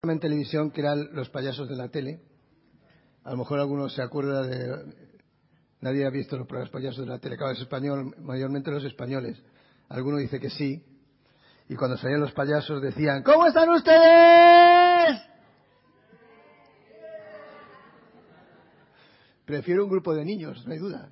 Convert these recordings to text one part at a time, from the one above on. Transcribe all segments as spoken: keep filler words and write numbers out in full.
En televisión, que eran los payasos de la tele. A lo mejor algunos se acuerda de... Nadie ha visto los payasos de la tele. Claro, es español, mayormente los españoles. Alguno dice que sí. Y cuando salían los payasos decían: ¿cómo están ustedes? Prefiero un grupo de niños, no hay duda.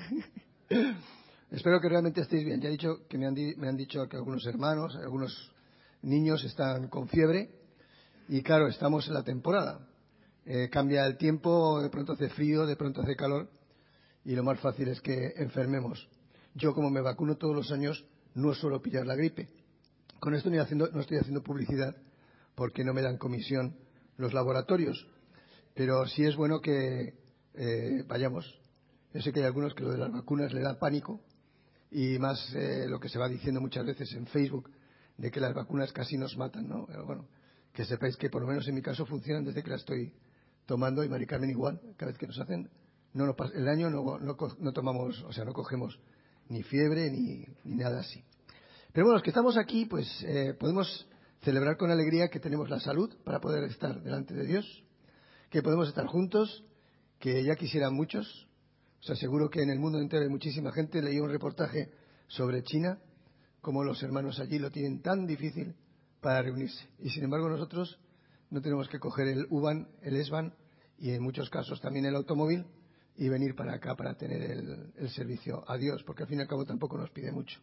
Espero que realmente estéis bien. Ya he dicho que me han, di- me han dicho que algunos hermanos, algunos niños están con fiebre. Y claro, estamos en la temporada. Eh, cambia el tiempo, de pronto hace frío, de pronto hace calor. Y lo más fácil es que enfermemos. Yo, como me vacuno todos los años, no suelo pillar la gripe. Con esto no, haciendo, no estoy haciendo publicidad porque no me dan comisión los laboratorios. Pero sí es bueno que eh, vayamos. Yo sé que hay algunos que lo de las vacunas le da pánico. Y más eh, lo que se va diciendo muchas veces en Facebook, de que las vacunas casi nos matan, ¿no? Pero bueno, que sepáis que por lo menos en mi caso funcionan desde que la estoy tomando, y Mari Carmen igual, cada vez que nos hacen, no, no el año no, no, no tomamos, o sea, no cogemos ni fiebre ni, ni nada así. Pero bueno, los que estamos aquí, pues eh, podemos celebrar con alegría que tenemos la salud para poder estar delante de Dios, que podemos estar juntos, que ya quisieran muchos. Os aseguro que en el mundo entero hay muchísima gente. Leí un reportaje sobre China, cómo los hermanos allí lo tienen tan difícil para reunirse. Y sin embargo nosotros no tenemos que coger el U-Bahn, el S-Bahn y en muchos casos también el automóvil y venir para acá para tener el, el servicio a Dios, porque al fin y al cabo tampoco nos pide mucho.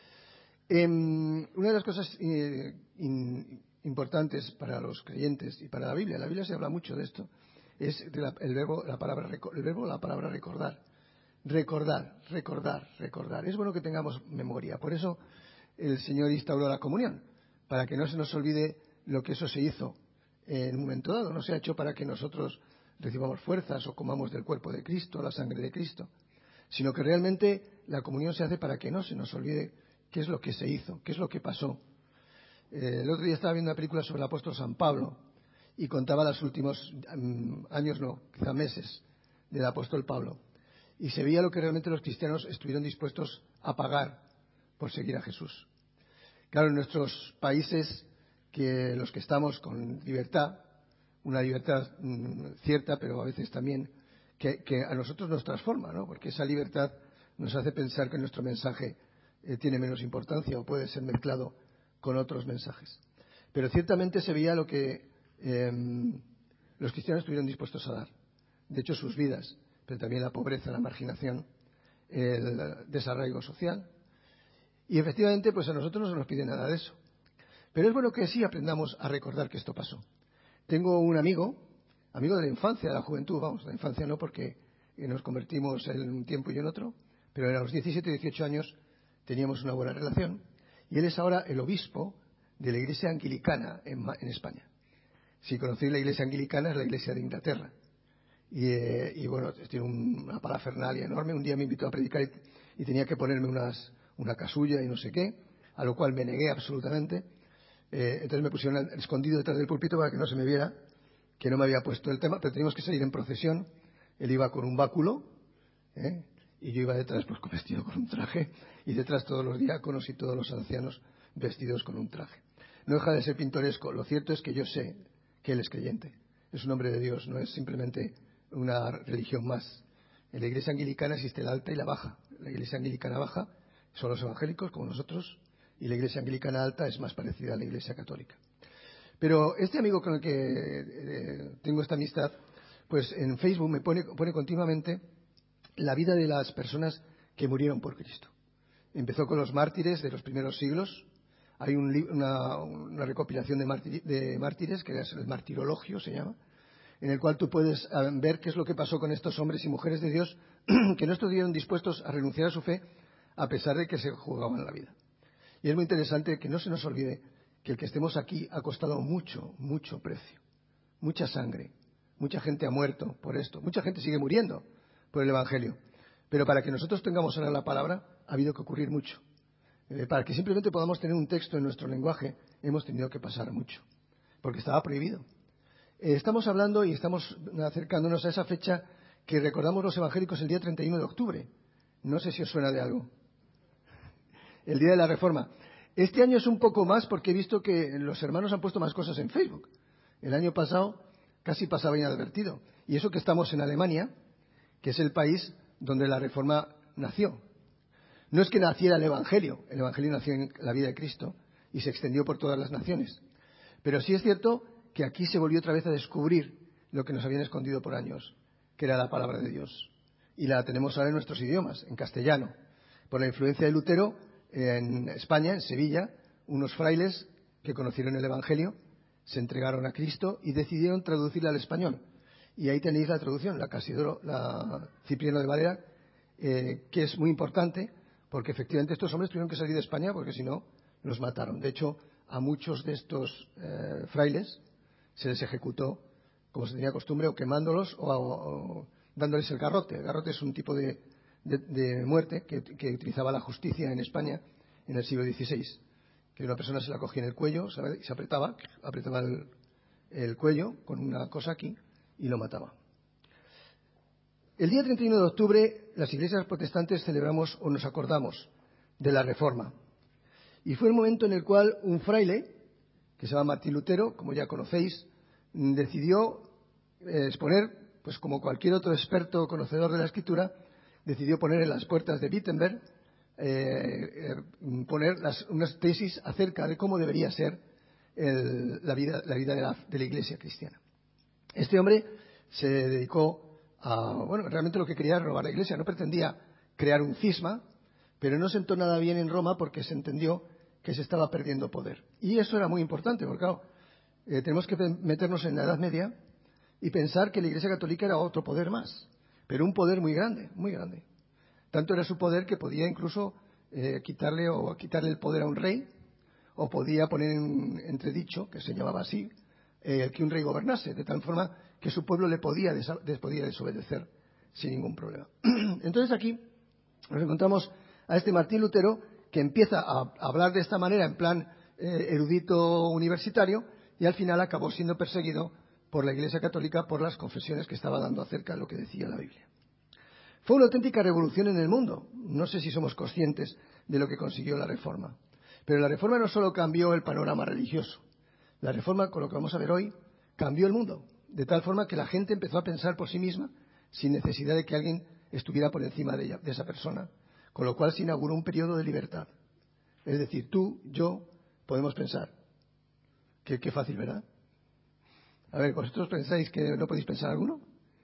Eh, una de las cosas eh, in, importantes para los creyentes y para la Biblia, la Biblia se habla mucho de esto, es de la, el verbo, la palabra, el verbo, la palabra recordar. Recordar, recordar, recordar. Es bueno que tengamos memoria. Por eso el Señor instauró la comunión, para que no se nos olvide lo que eso se hizo en un momento dado. No se ha hecho para que nosotros recibamos fuerzas o comamos del cuerpo de Cristo, la sangre de Cristo, sino que realmente la comunión se hace para que no se nos olvide qué es lo que se hizo, qué es lo que pasó. Eh, el otro día estaba viendo una película sobre el apóstol San Pablo y contaba los últimos um, años, no, quizá meses, del apóstol Pablo. Y se veía lo que realmente los cristianos estuvieron dispuestos a pagar por seguir a Jesús. Claro, en nuestros países, que los que estamos con libertad, una libertad mmm, cierta, pero a veces también que, que a nosotros nos transforma, ¿no? Porque esa libertad nos hace pensar que nuestro mensaje eh, tiene menos importancia o puede ser mezclado con otros mensajes. Pero ciertamente se veía lo que eh, los cristianos estuvieron dispuestos a dar. De hecho, sus vidas, pero también la pobreza, la marginación, el desarraigo social. Y efectivamente, pues a nosotros no se nos pide nada de eso. Pero es bueno que sí aprendamos a recordar que esto pasó. Tengo un amigo, amigo de la infancia, de la juventud, vamos, la infancia no porque nos convertimos en un tiempo y en otro, pero a los diecisiete, dieciocho años teníamos una buena relación, y él es ahora el obispo de la iglesia anglicana en, en España. Si conocéis la iglesia anglicana, es la iglesia de Inglaterra. Y, eh, y bueno, tiene una parafernalia enorme. Un día me invitó a predicar y, y tenía que ponerme unas, una casulla y no sé qué, a lo cual me negué absolutamente. Eh, entonces me pusieron escondido detrás del púlpito para que no se me viera que no me había puesto el tema, pero teníamos que salir en procesión. Él iba con un báculo, ¿eh? Y yo iba detrás pues vestido con un traje, y detrás todos los diáconos y todos los ancianos vestidos con un traje. No deja de ser pintoresco. Lo cierto es que yo sé que él es creyente, es un hombre de Dios, no es simplemente una religión más. En la iglesia anglicana existe la alta y la baja. La iglesia anglicana baja son los evangélicos como nosotros, y la iglesia anglicana alta es más parecida a la iglesia católica. Pero este amigo con el que eh, tengo esta amistad, pues en Facebook me pone, pone continuamente la vida de las personas que murieron por Cristo. Empezó con los mártires de los primeros siglos. Hay un, una, una recopilación de, mártir, de mártires, que es el martirologio, se llama, en el cual tú puedes ver qué es lo que pasó con estos hombres y mujeres de Dios que no estuvieron dispuestos a renunciar a su fe a pesar de que se jugaban la vida. Y es muy interesante que no se nos olvide que el que estemos aquí ha costado mucho, mucho precio, mucha sangre, mucha gente ha muerto por esto, mucha gente sigue muriendo por el Evangelio. Pero para que nosotros tengamos ahora la palabra ha habido que ocurrir mucho. Eh, para que simplemente podamos tener un texto en nuestro lenguaje hemos tenido que pasar mucho, porque estaba prohibido. Eh, estamos hablando y estamos acercándonos a esa fecha que recordamos los evangélicos el día treinta y uno de octubre. No sé si os suena de algo. El día de la Reforma. Este año es un poco más porque he visto que los hermanos han puesto más cosas en Facebook. El año pasado casi pasaba inadvertido. Y eso que estamos en Alemania, que es el país donde la Reforma nació. No es que naciera el Evangelio, el Evangelio nació en la vida de Cristo y se extendió por todas las naciones. Pero sí es cierto que aquí se volvió otra vez a descubrir lo que nos habían escondido por años, que era la palabra de Dios. Y la tenemos ahora en nuestros idiomas, en castellano. Por la influencia de Lutero, en España, en Sevilla, unos frailes que conocieron el Evangelio se entregaron a Cristo y decidieron traducirla al español. Y ahí tenéis la traducción, la Casidoro, la Cipriano de Valera, eh, que es muy importante, porque efectivamente estos hombres tuvieron que salir de España porque si no, los mataron. De hecho, a muchos de estos eh, frailes se les ejecutó, como se tenía costumbre, o quemándolos o, o, o dándoles el garrote. El garrote es un tipo de, de, de muerte que, que utilizaba la justicia en España en el siglo dieciséis. Que una persona se la cogía en el cuello, ¿sabe? Y se apretaba, apretaba el, el cuello con una cosa aquí y lo mataba. El día treinta y uno de octubre, las iglesias protestantes celebramos o nos acordamos de la Reforma. Y fue el momento en el cual un fraile, que se llama Martín Lutero, como ya conocéis, decidió eh, exponer, pues como cualquier otro experto conocedor de la Escritura, decidió poner en las puertas de Wittenberg Eh, eh, poner las, unas tesis acerca de cómo debería ser el, la vida, la vida de, la, de la Iglesia cristiana. Este hombre se dedicó a, bueno, realmente lo que quería era robar la Iglesia, no pretendía crear un cisma, pero no sentó nada bien en Roma porque se entendió que se estaba perdiendo poder. Y eso era muy importante, porque claro, eh, tenemos que meternos en la Edad Media y pensar que la Iglesia Católica era otro poder más, pero un poder muy grande, muy grande. Tanto era su poder que podía incluso eh, quitarle o quitarle el poder a un rey, o podía poner en entredicho, que se llamaba así, eh, que un rey gobernase, de tal forma que su pueblo le podía, desa- podía desobedecer sin ningún problema. Entonces aquí nos encontramos a este Martín Lutero que empieza a hablar de esta manera en plan eh, erudito universitario y al final acabó siendo perseguido por la Iglesia Católica por las confesiones que estaba dando acerca de lo que decía la Biblia. Fue una auténtica revolución en el mundo. No sé si somos conscientes de lo que consiguió la Reforma. Pero la Reforma no solo cambió el panorama religioso. La Reforma, con lo que vamos a ver hoy, cambió el mundo. De tal forma que la gente empezó a pensar por sí misma sin necesidad de que alguien estuviera por encima de ella, de esa persona. Con lo cual se inauguró un periodo de libertad. Es decir, tú, yo, podemos pensar. Qué, qué fácil, ¿verdad? A ver, ¿vosotros pensáis que no podéis pensar alguno?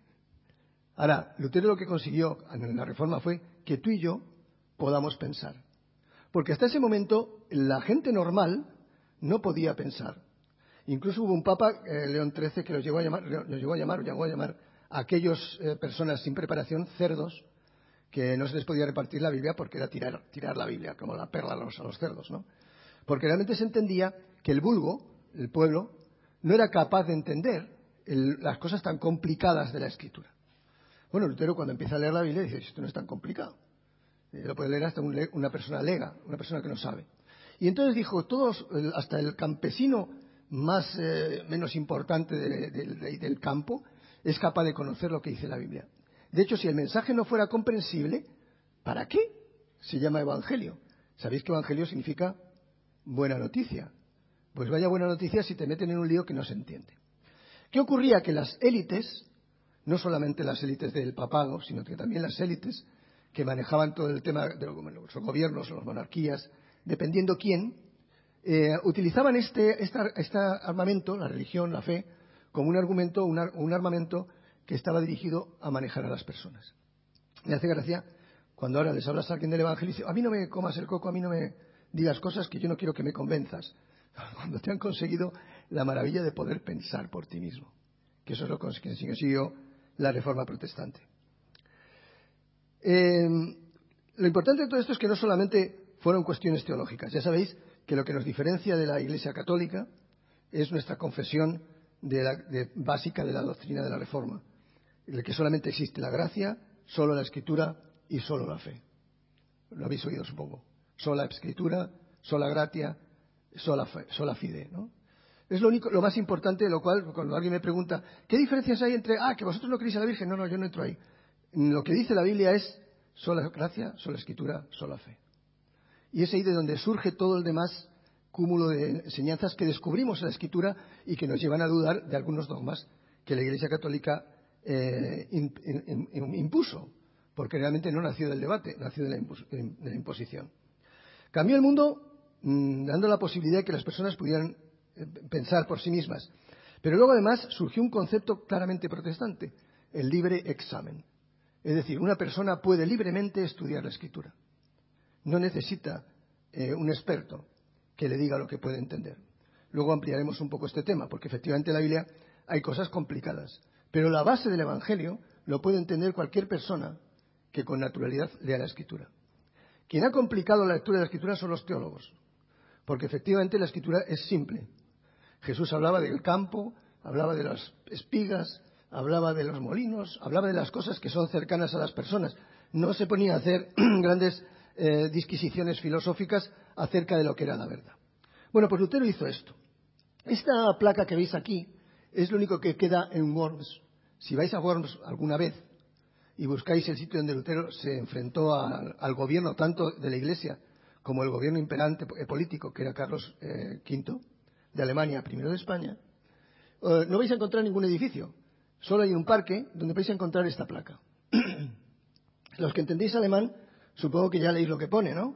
Ahora, Lutero lo que consiguió en la Reforma fue que tú y yo podamos pensar. Porque hasta ese momento la gente normal no podía pensar. Incluso hubo un papa, eh, León trece, que los llegó a llamar, los llegó a llamar, llegó a llamar a aquellas eh, personas sin preparación cerdos, que no se les podía repartir la Biblia porque era tirar, tirar la Biblia, como la perla a los, a los cerdos, ¿no? Porque realmente se entendía que el vulgo, el pueblo, no era capaz de entender el, las cosas tan complicadas de la Escritura. Bueno, Lutero cuando empieza a leer la Biblia dice, esto no es tan complicado. Eh, lo puede leer hasta un, una persona lega, una persona que no sabe. Y entonces dijo, todos, hasta el campesino más eh, menos importante de, de, de, del campo, es capaz de conocer lo que dice la Biblia. De hecho, si el mensaje no fuera comprensible, ¿para qué se llama evangelio? ¿Sabéis que evangelio significa buena noticia? Pues vaya buena noticia si te meten en un lío que no se entiende. ¿Qué ocurría? Que las élites, no solamente las élites del papado, sino que también las élites que manejaban todo el tema de los gobiernos, las monarquías, dependiendo quién, eh, utilizaban este, esta, este armamento, la religión, la fe, como un argumento, un, un armamento que estaba dirigido a manejar a las personas. Me hace gracia cuando ahora les hablas a alguien del Evangelio y dice, a mí no me comas el coco, a mí no me digas cosas que yo no quiero que me convenzas. Cuando te han conseguido la maravilla de poder pensar por ti mismo, que eso es lo que consiguió la Reforma Protestante. Eh, lo importante de todo esto es que no solamente fueron cuestiones teológicas. Ya sabéis que lo que nos diferencia de la Iglesia Católica es nuestra confesión de la, de, básica de la doctrina de la Reforma, en la que solamente existe la gracia, solo la Escritura y solo la fe. Lo habéis oído, supongo. Sola Escritura, sola gratia, sola, fe, sola fide, ¿no? Es lo único, lo más importante, de lo cual, cuando alguien me pregunta, ¿qué diferencias hay entre, ah, que vosotros no creéis a la Virgen? No, no, yo no entro ahí. Lo que dice la Biblia es sola gracia, sola Escritura, sola fe. Y es ahí de donde surge todo el demás cúmulo de enseñanzas que descubrimos en la Escritura y que nos llevan a dudar de algunos dogmas que la Iglesia Católica eh, in, in, in, impuso, porque realmente no nació del debate, nació de la, impos, de la imposición. Cambió el mundo mmm, dando la posibilidad de que las personas pudieran eh, pensar por sí mismas. Pero luego además surgió un concepto claramente protestante, el libre examen. Es decir, una persona puede libremente estudiar la Escritura. No necesita eh, un experto que le diga lo que puede entender. Luego ampliaremos un poco este tema, porque efectivamente en la Biblia hay cosas complicadas. Pero la base del Evangelio lo puede entender cualquier persona que con naturalidad lea la Escritura. Quien ha complicado la lectura de la Escritura son los teólogos, porque efectivamente la Escritura es simple. Jesús hablaba del campo, hablaba de las espigas, hablaba de los molinos, hablaba de las cosas que son cercanas a las personas. No se ponía a hacer grandes eh, disquisiciones filosóficas acerca de lo que era la verdad. Bueno, pues Lutero hizo esto. Esta placa que veis aquí es lo único que queda en Worms. Si vais a Worms alguna vez y buscáis el sitio donde Lutero se enfrentó a, al gobierno tanto de la Iglesia como el gobierno imperante político, que era Carlos eh, quinto, de Alemania, primero de España, eh, no vais a encontrar ningún edificio. Solo hay un parque donde vais a encontrar esta placa. Los que entendéis alemán, supongo que ya leéis lo que pone, ¿no?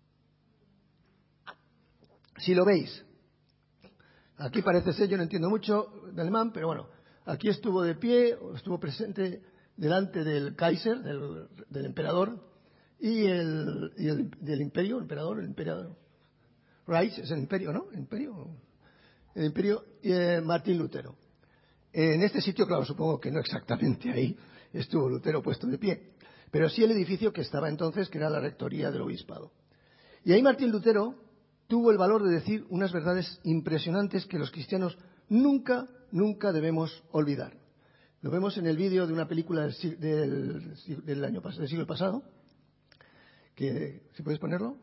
Si lo veis. Aquí parece ser, yo no entiendo mucho de alemán, pero bueno, aquí estuvo de pie, estuvo presente delante del Kaiser, del, del emperador, y el, y el del imperio, el emperador, el emperador. Reich es el imperio, ¿no? El imperio, el imperio eh, Martín Lutero. En este sitio, claro, supongo que no exactamente ahí estuvo Lutero puesto de pie, pero sí el edificio que estaba entonces, que era la rectoría del obispado. Y ahí Martín Lutero tuvo el valor de decir unas verdades impresionantes que los cristianos nunca, nunca debemos olvidar. Lo vemos en el vídeo de una película del, del, del año del siglo pasado, que, ¿si puedes ponerlo?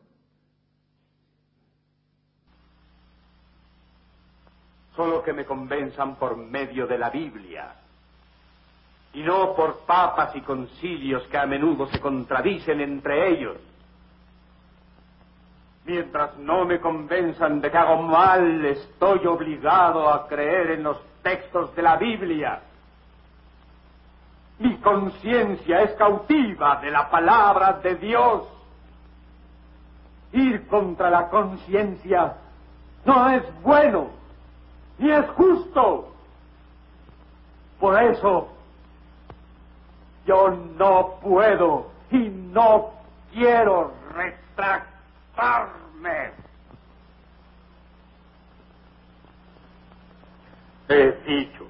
Solo que me convenzan por medio de la Biblia, y no por papas y concilios que a menudo se contradicen entre ellos. Mientras no me convenzan de que hago mal, estoy obligado a creer en los textos de la Biblia. Mi conciencia es cautiva de la palabra de Dios. Ir contra la conciencia no es bueno, ni es justo. Por eso, yo no puedo y no quiero retractarme. He dicho,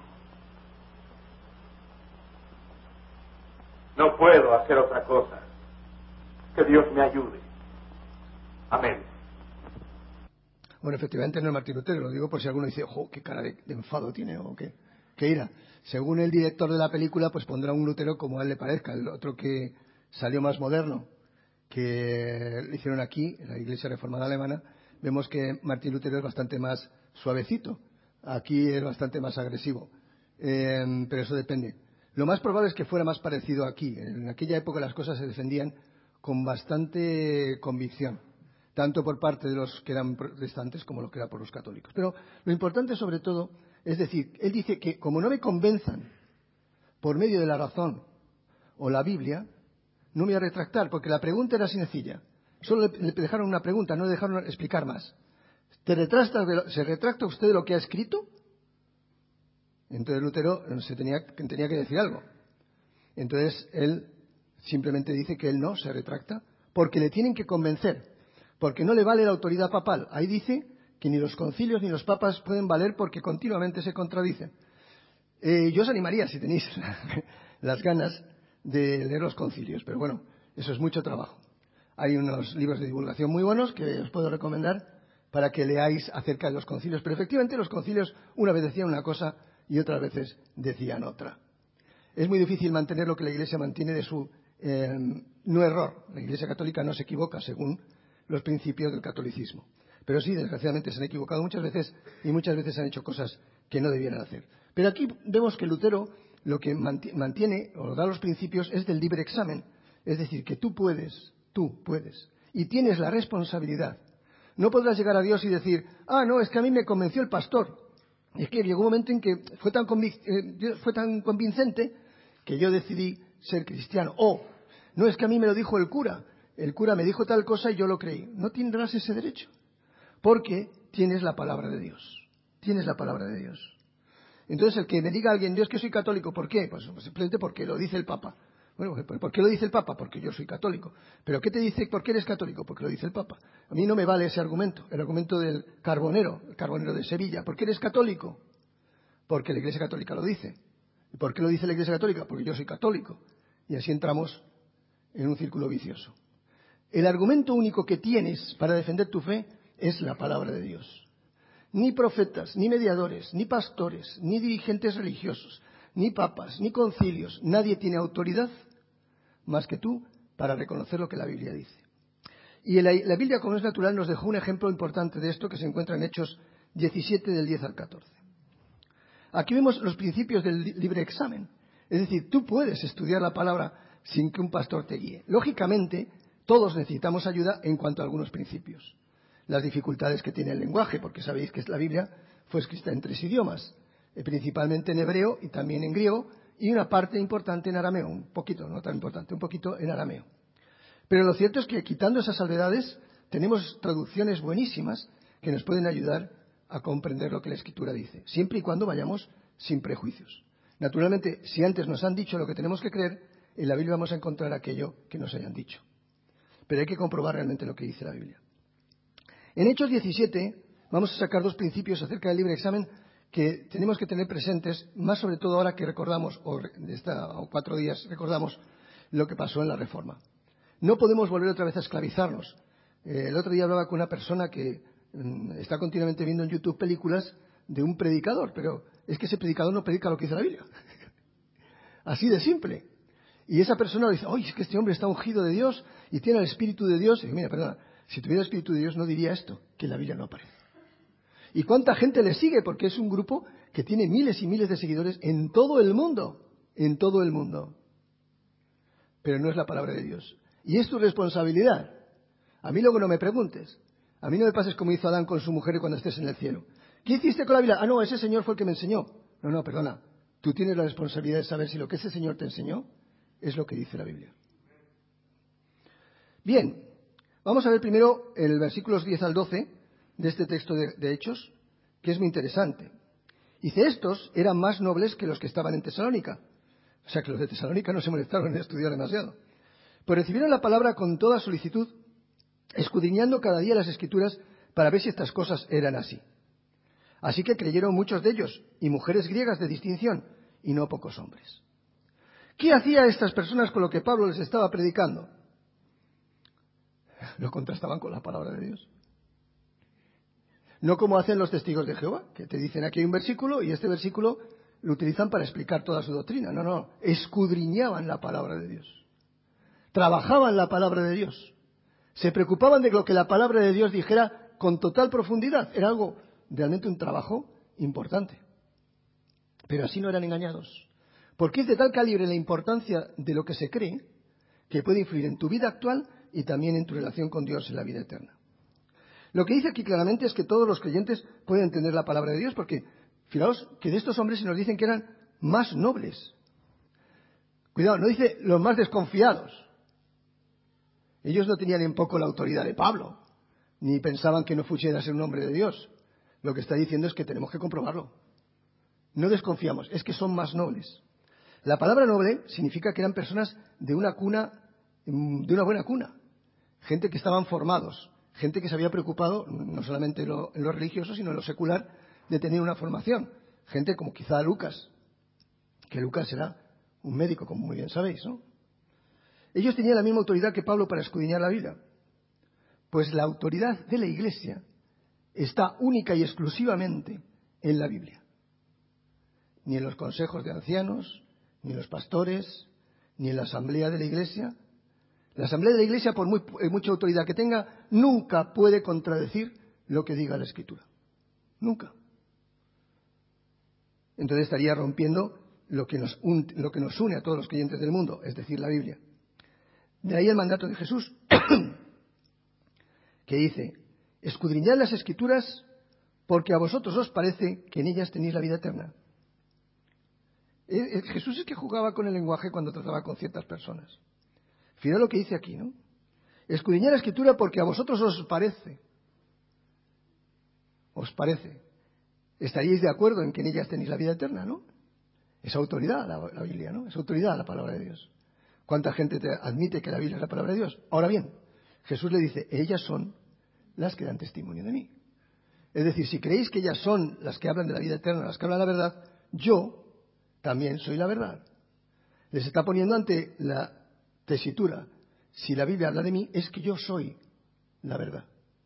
no puedo hacer otra cosa. Que Dios me ayude. Amén. Bueno, efectivamente no es Martín Lutero, lo digo por si alguno dice, ¡jo, qué cara de, de enfado tiene! O qué, qué ira. Según el director de la película, pues pondrá un Lutero como a él le parezca. El otro que salió más moderno, que lo hicieron aquí, en la Iglesia Reformada Alemana, vemos que Martín Lutero es bastante más suavecito. Aquí es bastante más agresivo. Eh, pero eso depende. Lo más probable es que fuera más parecido aquí. En aquella época las cosas se defendían con bastante convicción, tanto por parte de los que eran protestantes como lo que era por los católicos. Pero lo importante sobre todo es decir, él dice que como no me convenzan por medio de la razón o la Biblia, no me voy a retractar, porque la pregunta era sencilla. Solo le, le dejaron una pregunta, no le dejaron explicar más. ¿Te retracta de lo, ¿Se retracta usted de lo que ha escrito? Entonces Lutero se tenía, tenía que decir algo. Entonces él simplemente dice que él no se retracta porque le tienen que convencer, porque no le vale la autoridad papal. Ahí dice que ni los concilios ni los papas pueden valer porque continuamente se contradicen. Eh, yo os animaría, si tenéis las ganas, de leer los concilios, pero bueno, eso es mucho trabajo. Hay unos libros de divulgación muy buenos que os puedo recomendar para que leáis acerca de los concilios, pero efectivamente los concilios una vez decían una cosa y otras veces decían otra. Es muy difícil mantener lo que la Iglesia mantiene de su eh, no error. La Iglesia Católica no se equivoca según los principios del catolicismo. Pero sí, desgraciadamente se han equivocado muchas veces y muchas veces han hecho cosas que no debieran hacer. Pero aquí vemos que Lutero lo que mantiene o da los principios es del libre examen. Es decir, que tú puedes, tú puedes, y tienes la responsabilidad No podrás llegar a Dios y decir, ah, no, es que a mí me convenció el pastor. Es que llegó un momento en que fue tan, convic- eh, fue tan convincente que yo decidí ser cristiano. O, no, es que a mí me lo dijo el cura. El cura me dijo tal cosa y yo lo creí. No tendrás ese derecho, porque tienes la palabra de Dios. Tienes la palabra de Dios. Entonces, el que me diga a alguien, Dios, que soy católico, ¿por qué? Pues simplemente porque lo dice el Papa. Bueno, ¿por qué lo dice el Papa? Porque yo soy católico. ¿Pero qué te dice por qué eres católico? Porque lo dice el Papa. A mí no me vale ese argumento, el argumento del Carbonero, el Carbonero de Sevilla. ¿Por qué eres católico? Porque la Iglesia Católica lo dice. ¿Y por qué lo dice la Iglesia Católica? Porque yo soy católico. Y así entramos en un círculo vicioso. El argumento único que tienes para defender tu fe es la palabra de Dios. Ni profetas, ni mediadores, ni pastores, ni dirigentes religiosos, ni papas, ni concilios. Nadie tiene autoridad más que tú para reconocer lo que la Biblia dice. Y la, la Biblia, como es natural, nos dejó un ejemplo importante de esto que se encuentra en Hechos diecisiete, del diez al catorce. Aquí vemos los principios del libre examen. Es decir, tú puedes estudiar la palabra sin que un pastor te guíe. Lógicamente, todos necesitamos ayuda en cuanto a algunos principios. Las dificultades que tiene el lenguaje, porque sabéis que la Biblia fue escrita en tres idiomas, principalmente en hebreo y también en griego, y una parte importante en arameo, un poquito, no tan importante, un poquito en arameo. Pero lo cierto es que quitando esas salvedades, tenemos traducciones buenísimas que nos pueden ayudar a comprender lo que la Escritura dice, siempre y cuando vayamos sin prejuicios. Naturalmente, si antes nos han dicho lo que tenemos que creer, en la Biblia vamos a encontrar aquello que nos hayan dicho. Pero hay que comprobar realmente lo que dice la Biblia. En Hechos diecisiete vamos a sacar dos principios acerca del libre examen que tenemos que tener presentes, más sobre todo ahora que recordamos, o de esta, o cuatro días recordamos lo que pasó en la Reforma. No podemos volver otra vez a esclavizarnos. Eh, el otro día hablaba con una persona que mm, está continuamente viendo en YouTube películas de un predicador, pero es que ese predicador no predica lo que dice la Biblia. Así de simple. Y esa persona le dice, oye, es que este hombre está ungido de Dios y tiene el Espíritu de Dios. Y dice, mira, perdona, si tuviera el Espíritu de Dios no diría esto, que en la Biblia no aparece. ¿Y cuánta gente le sigue? Porque es un grupo que tiene miles y miles de seguidores en todo el mundo, en todo el mundo. Pero no es la palabra de Dios. Y es tu responsabilidad. A mí luego no me preguntes. A mí no me pases como hizo Adán con su mujer cuando estés en el cielo. ¿Qué hiciste con la Biblia? Ah, no, ese señor fue el que me enseñó. No, no, perdona. Tú tienes la responsabilidad de saber si lo que ese señor te enseñó es lo que dice la Biblia. Bien, vamos a ver primero el versículos diez al doce de este texto de, de Hechos, que es muy interesante. Dice, estos eran más nobles que los que estaban en Tesalónica. O sea que los de Tesalónica no se molestaron en estudiar demasiado. Pues recibieron la palabra con toda solicitud, escudriñando cada día las Escrituras para ver si estas cosas eran así. Así que creyeron muchos de ellos, y mujeres griegas de distinción, y no pocos hombres. ¿Qué hacía estas personas con lo que Pablo les estaba predicando? Lo contrastaban con la palabra de Dios. No como hacen los testigos de Jehová, que te dicen aquí hay un versículo y este versículo lo utilizan para explicar toda su doctrina. No, no, escudriñaban la palabra de Dios. Trabajaban la palabra de Dios. Se preocupaban de lo que la palabra de Dios dijera con total profundidad. Era algo, realmente un trabajo importante. Pero así no eran engañados. Porque es de tal calibre la importancia de lo que se cree que puede influir en tu vida actual y también en tu relación con Dios en la vida eterna. Lo que dice aquí claramente es que todos los creyentes pueden entender la palabra de Dios, porque fijaos que de estos hombres se nos dicen que eran más nobles. Cuidado, no dice los más desconfiados. Ellos no tenían en poco la autoridad de Pablo, ni pensaban que no fuera a ser un hombre de Dios. Lo que está diciendo es que tenemos que comprobarlo. No desconfiamos, es que son más nobles. La palabra noble significa que eran personas de una cuna, de una buena cuna. Gente que estaban formados, gente que se había preocupado, no solamente en lo, en lo religioso, sino en lo secular, de tener una formación. Gente como quizá Lucas, que Lucas era un médico, como muy bien sabéis, ¿no? Ellos tenían la misma autoridad que Pablo para escudriñar la vida. Pues la autoridad de la Iglesia está única y exclusivamente en la Biblia. Ni en los consejos de ancianos, ni en los pastores, ni en la asamblea de la Iglesia. La asamblea de la Iglesia, por muy, mucha autoridad que tenga, nunca puede contradecir lo que diga la Escritura. Nunca. Entonces estaría rompiendo lo que nos, un, lo que nos une a todos los creyentes del mundo, es decir, la Biblia. De ahí el mandato de Jesús, que dice, Escudriñad las Escrituras porque a vosotros os parece que en ellas tenéis la vida eterna. Eh, eh, Jesús es que jugaba con el lenguaje cuando trataba con ciertas personas. Fijaos lo que dice aquí, ¿no? Escudriñad la Escritura porque a vosotros os parece. Os parece. Estaríais de acuerdo en que en ellas tenéis la vida eterna, ¿no? Es autoridad la, la Biblia, ¿no? Es autoridad la palabra de Dios. ¿Cuánta gente te admite que la Biblia es la palabra de Dios? Ahora bien, Jesús le dice, ellas son las que dan testimonio de mí. Es decir, si creéis que ellas son las que hablan de la vida eterna, las que hablan la verdad, yo también soy la verdad. Les está poniendo ante la tesitura. Si la Biblia habla de mí, es que yo soy la verdad.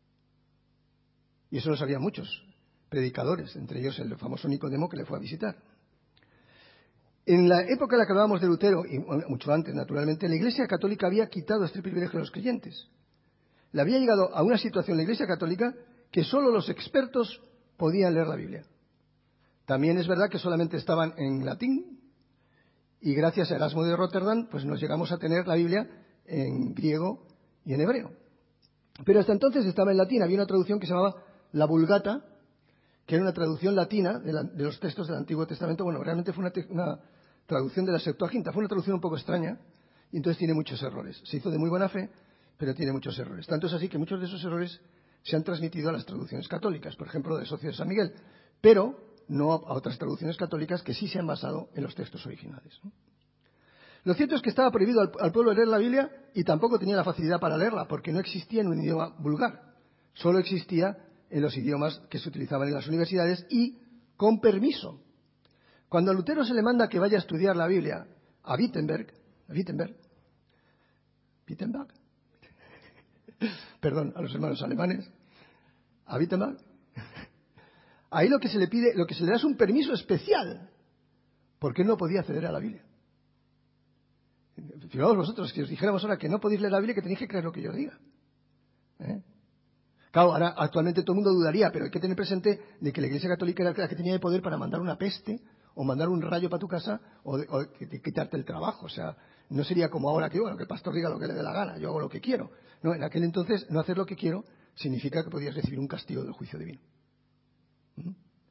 Y eso lo sabían muchos predicadores, entre ellos el famoso Nicodemo que le fue a visitar. En la época en la que hablábamos de Lutero, y mucho antes naturalmente, la Iglesia Católica había quitado este privilegio a los creyentes. Le había llegado a una situación la Iglesia Católica que solo los expertos podían leer la Biblia. También es verdad que solamente estaban en latín y gracias a Erasmo de Rotterdam pues nos llegamos a tener la Biblia en griego y en hebreo. Pero hasta entonces estaba en latín, había una traducción que se llamaba la Vulgata, que era una traducción latina de, la, de los textos del Antiguo Testamento. Bueno, realmente fue una, te, una traducción de la Septuaginta, fue una traducción un poco extraña y entonces tiene muchos errores. Se hizo de muy buena fe, pero tiene muchos errores. Tanto es así que muchos de esos errores se han transmitido a las traducciones católicas, por ejemplo, de Socio de San Miguel, pero no a otras traducciones católicas que sí se han basado en los textos originales, ¿no? Lo cierto es que estaba prohibido al, al pueblo leer la Biblia y tampoco tenía la facilidad para leerla, porque no existía en un idioma vulgar, solo existía en los idiomas que se utilizaban en las universidades y con permiso. Cuando a Lutero se le manda que vaya a estudiar la Biblia a Wittenberg, a Wittenberg, Wittenberg, perdón, a los hermanos alemanes, a Wittenberg, ahí lo que se le pide, lo que se le da es un permiso especial, porque él no podía acceder a la Biblia. Fijaos vosotros, que os dijéramos ahora que no podéis leer la Biblia, que tenéis que creer lo que yo os diga. ¿Eh? Claro, ahora actualmente todo el mundo dudaría, pero hay que tener presente de que la Iglesia Católica era la que tenía el poder para mandar una peste o mandar un rayo para tu casa o, de, o de quitarte el trabajo. O sea, no sería como ahora que, bueno, que el pastor diga lo que le dé la gana, yo hago lo que quiero. No, en aquel entonces no hacer lo que quiero significa que podías recibir un castigo del juicio divino. ¿Mm?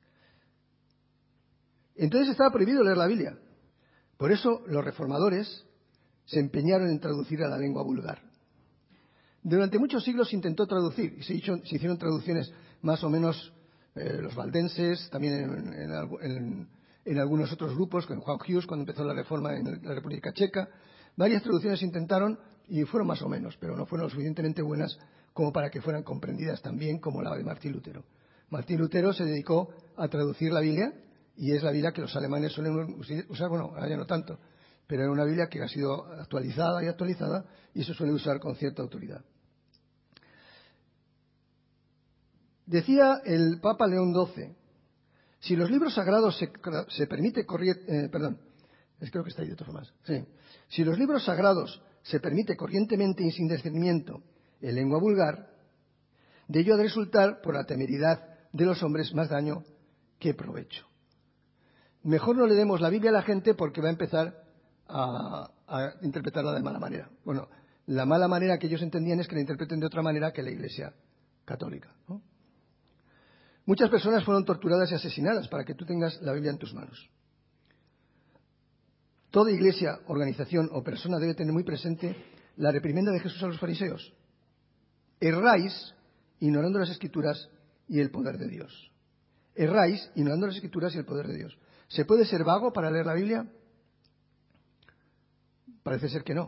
Entonces estaba prohibido leer la Biblia. Por eso los reformadores se empeñaron en traducir a la lengua vulgar. Durante muchos siglos se intentó traducir, y se, hizo, se hicieron traducciones más o menos, eh, los valdenses, también en, en, en, en algunos otros grupos, con Juan Hughes cuando empezó la reforma en la República Checa. Varias traducciones se intentaron y fueron más o menos, pero no fueron lo suficientemente buenas como para que fueran comprendidas tan bien como la de Martín Lutero. Martín Lutero se dedicó a traducir la Biblia, y es la Biblia que los alemanes suelen usar, bueno, ahora ya no tanto, pero es una Biblia que ha sido actualizada y actualizada y se suele usar con cierta autoridad. Decía el Papa León doce, si los libros sagrados se, se permite corriente, eh, perdón, es creo que está ahí de todas formas, sí, si los libros sagrados se permite corrientemente y sin discernimiento en lengua vulgar, de ello ha de resultar por la temeridad de los hombres más daño que provecho. Mejor no le demos la Biblia a la gente porque va a empezar a, a interpretarla de mala manera. Bueno, la mala manera que ellos entendían es que la interpreten de otra manera que la Iglesia Católica, ¿no? Muchas personas fueron torturadas y asesinadas para que tú tengas la Biblia en tus manos. Toda iglesia, organización o persona debe tener muy presente la reprimenda de Jesús a los fariseos. Erráis ignorando las Escrituras y el poder de Dios. Erráis ignorando las Escrituras y el poder de Dios. ¿Se puede ser vago para leer la Biblia? Parece ser que no.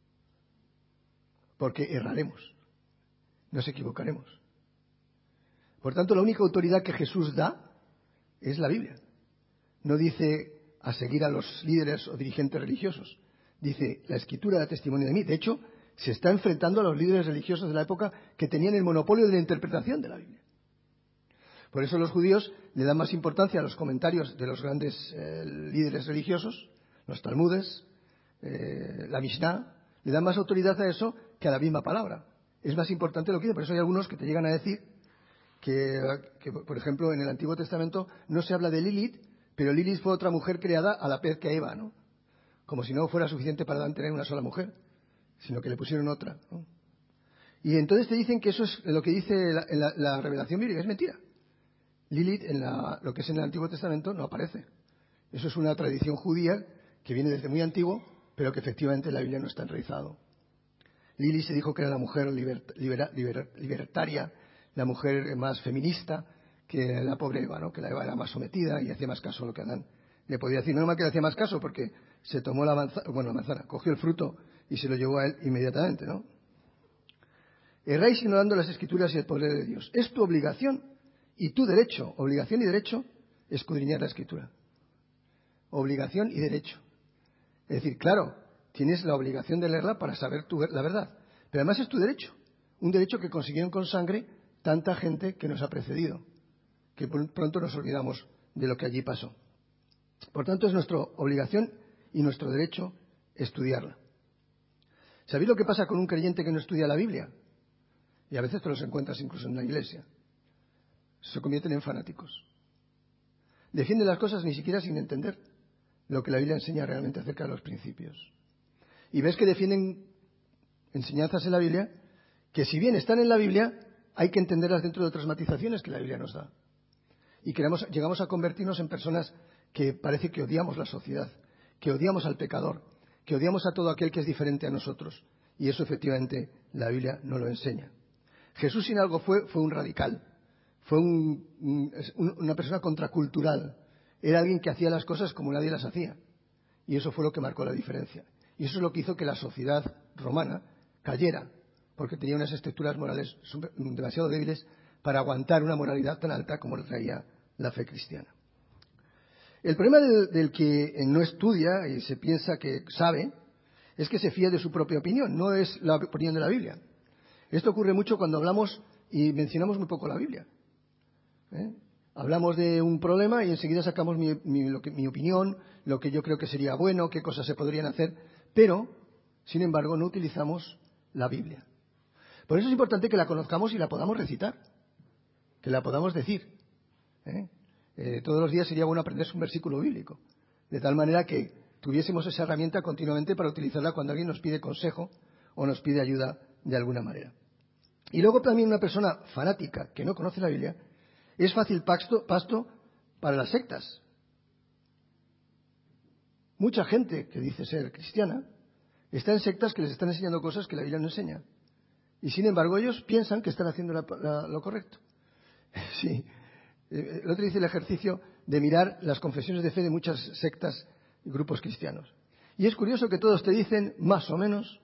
Porque erraremos. Nos equivocaremos. Por tanto, la única autoridad que Jesús da es la Biblia. No dice a seguir a los líderes o dirigentes religiosos. Dice, la Escritura da testimonio de mí. De hecho, se está enfrentando a los líderes religiosos de la época que tenían el monopolio de la interpretación de la Biblia. Por eso los judíos le dan más importancia a los comentarios de los grandes eh, líderes religiosos, los talmudes, eh, la Mishnah, le dan más autoridad a eso que a la misma palabra. Es más importante lo que dice. Por eso hay algunos que te llegan a decir Que, que, por ejemplo, en el Antiguo Testamento no se habla de Lilith, pero Lilith fue otra mujer creada a la vez que Eva, ¿no? Como si no fuera suficiente para Adán tener una sola mujer, sino que le pusieron otra, ¿no? Y entonces te dicen que eso es lo que dice la, la, la revelación bíblica, es mentira. Lilith, en la, lo que es en el Antiguo Testamento, no aparece. Eso es una tradición judía que viene desde muy antiguo, pero que efectivamente en la Biblia no está enraizado. Lilith se dijo que era la mujer liber, libera, liber, libertaria, la mujer más feminista que la pobre Eva, ¿no? Que la Eva era más sometida y hacía más caso a lo que Adán le podía decir. No mal que le hacía más caso porque se tomó la manzana, bueno, la manzana, cogió el fruto y se lo llevó a él inmediatamente, ¿no? Erráis ignorando las Escrituras y el poder de Dios. Es tu obligación y tu derecho, obligación y derecho, escudriñar la Escritura. Obligación y derecho. Es decir, claro, tienes la obligación de leerla para saber tu, la verdad. Pero además es tu derecho. Un derecho que consiguieron con sangre tanta gente que nos ha precedido. Que pronto nos olvidamos de lo que allí pasó. Por tanto, es nuestra obligación y nuestro derecho estudiarla. ¿Sabéis lo que pasa con un creyente que no estudia la Biblia? Y a veces te los encuentras incluso en la iglesia. Se convierten en fanáticos. Defienden las cosas ni siquiera sin entender lo que la Biblia enseña realmente acerca de los principios. Y ves que defienden enseñanzas en la Biblia que, si bien están en la Biblia, hay que entenderlas dentro de otras matizaciones que la Biblia nos da. Y queremos, llegamos a convertirnos en personas que parece que odiamos la sociedad, que odiamos al pecador, que odiamos a todo aquel que es diferente a nosotros. Y eso efectivamente la Biblia no lo enseña. Jesús, sin algo, fue, fue un radical, fue un, un, una persona contracultural. Era alguien que hacía las cosas como nadie las hacía. Y eso fue lo que marcó la diferencia. Y eso es lo que hizo que la sociedad romana cayera, porque tenía unas estructuras morales demasiado débiles para aguantar una moralidad tan alta como lo traía la fe cristiana. El problema del, del que no estudia y se piensa que sabe es que se fía de su propia opinión, no es la opinión de la Biblia. Esto ocurre mucho cuando hablamos y mencionamos muy poco la Biblia. ¿Eh? Hablamos de un problema y enseguida sacamos mi, mi, lo que, mi opinión, lo que yo creo que sería bueno, qué cosas se podrían hacer, pero, sin embargo, no utilizamos la Biblia. Por eso es importante que la conozcamos y la podamos recitar, que la podamos decir. ¿Eh? Eh, todos los días sería bueno aprenderse un versículo bíblico, de tal manera que tuviésemos esa herramienta continuamente para utilizarla cuando alguien nos pide consejo o nos pide ayuda de alguna manera. Y luego también una persona fanática que no conoce la Biblia es fácil pasto, pasto para las sectas. Mucha gente que dice ser cristiana está en sectas que les están enseñando cosas que la Biblia no enseña. Y sin embargo ellos piensan que están haciendo la, la, lo correcto. Sí. El otro dice el ejercicio de mirar las confesiones de fe de muchas sectas y grupos cristianos. Y es curioso que todos te dicen, más o menos,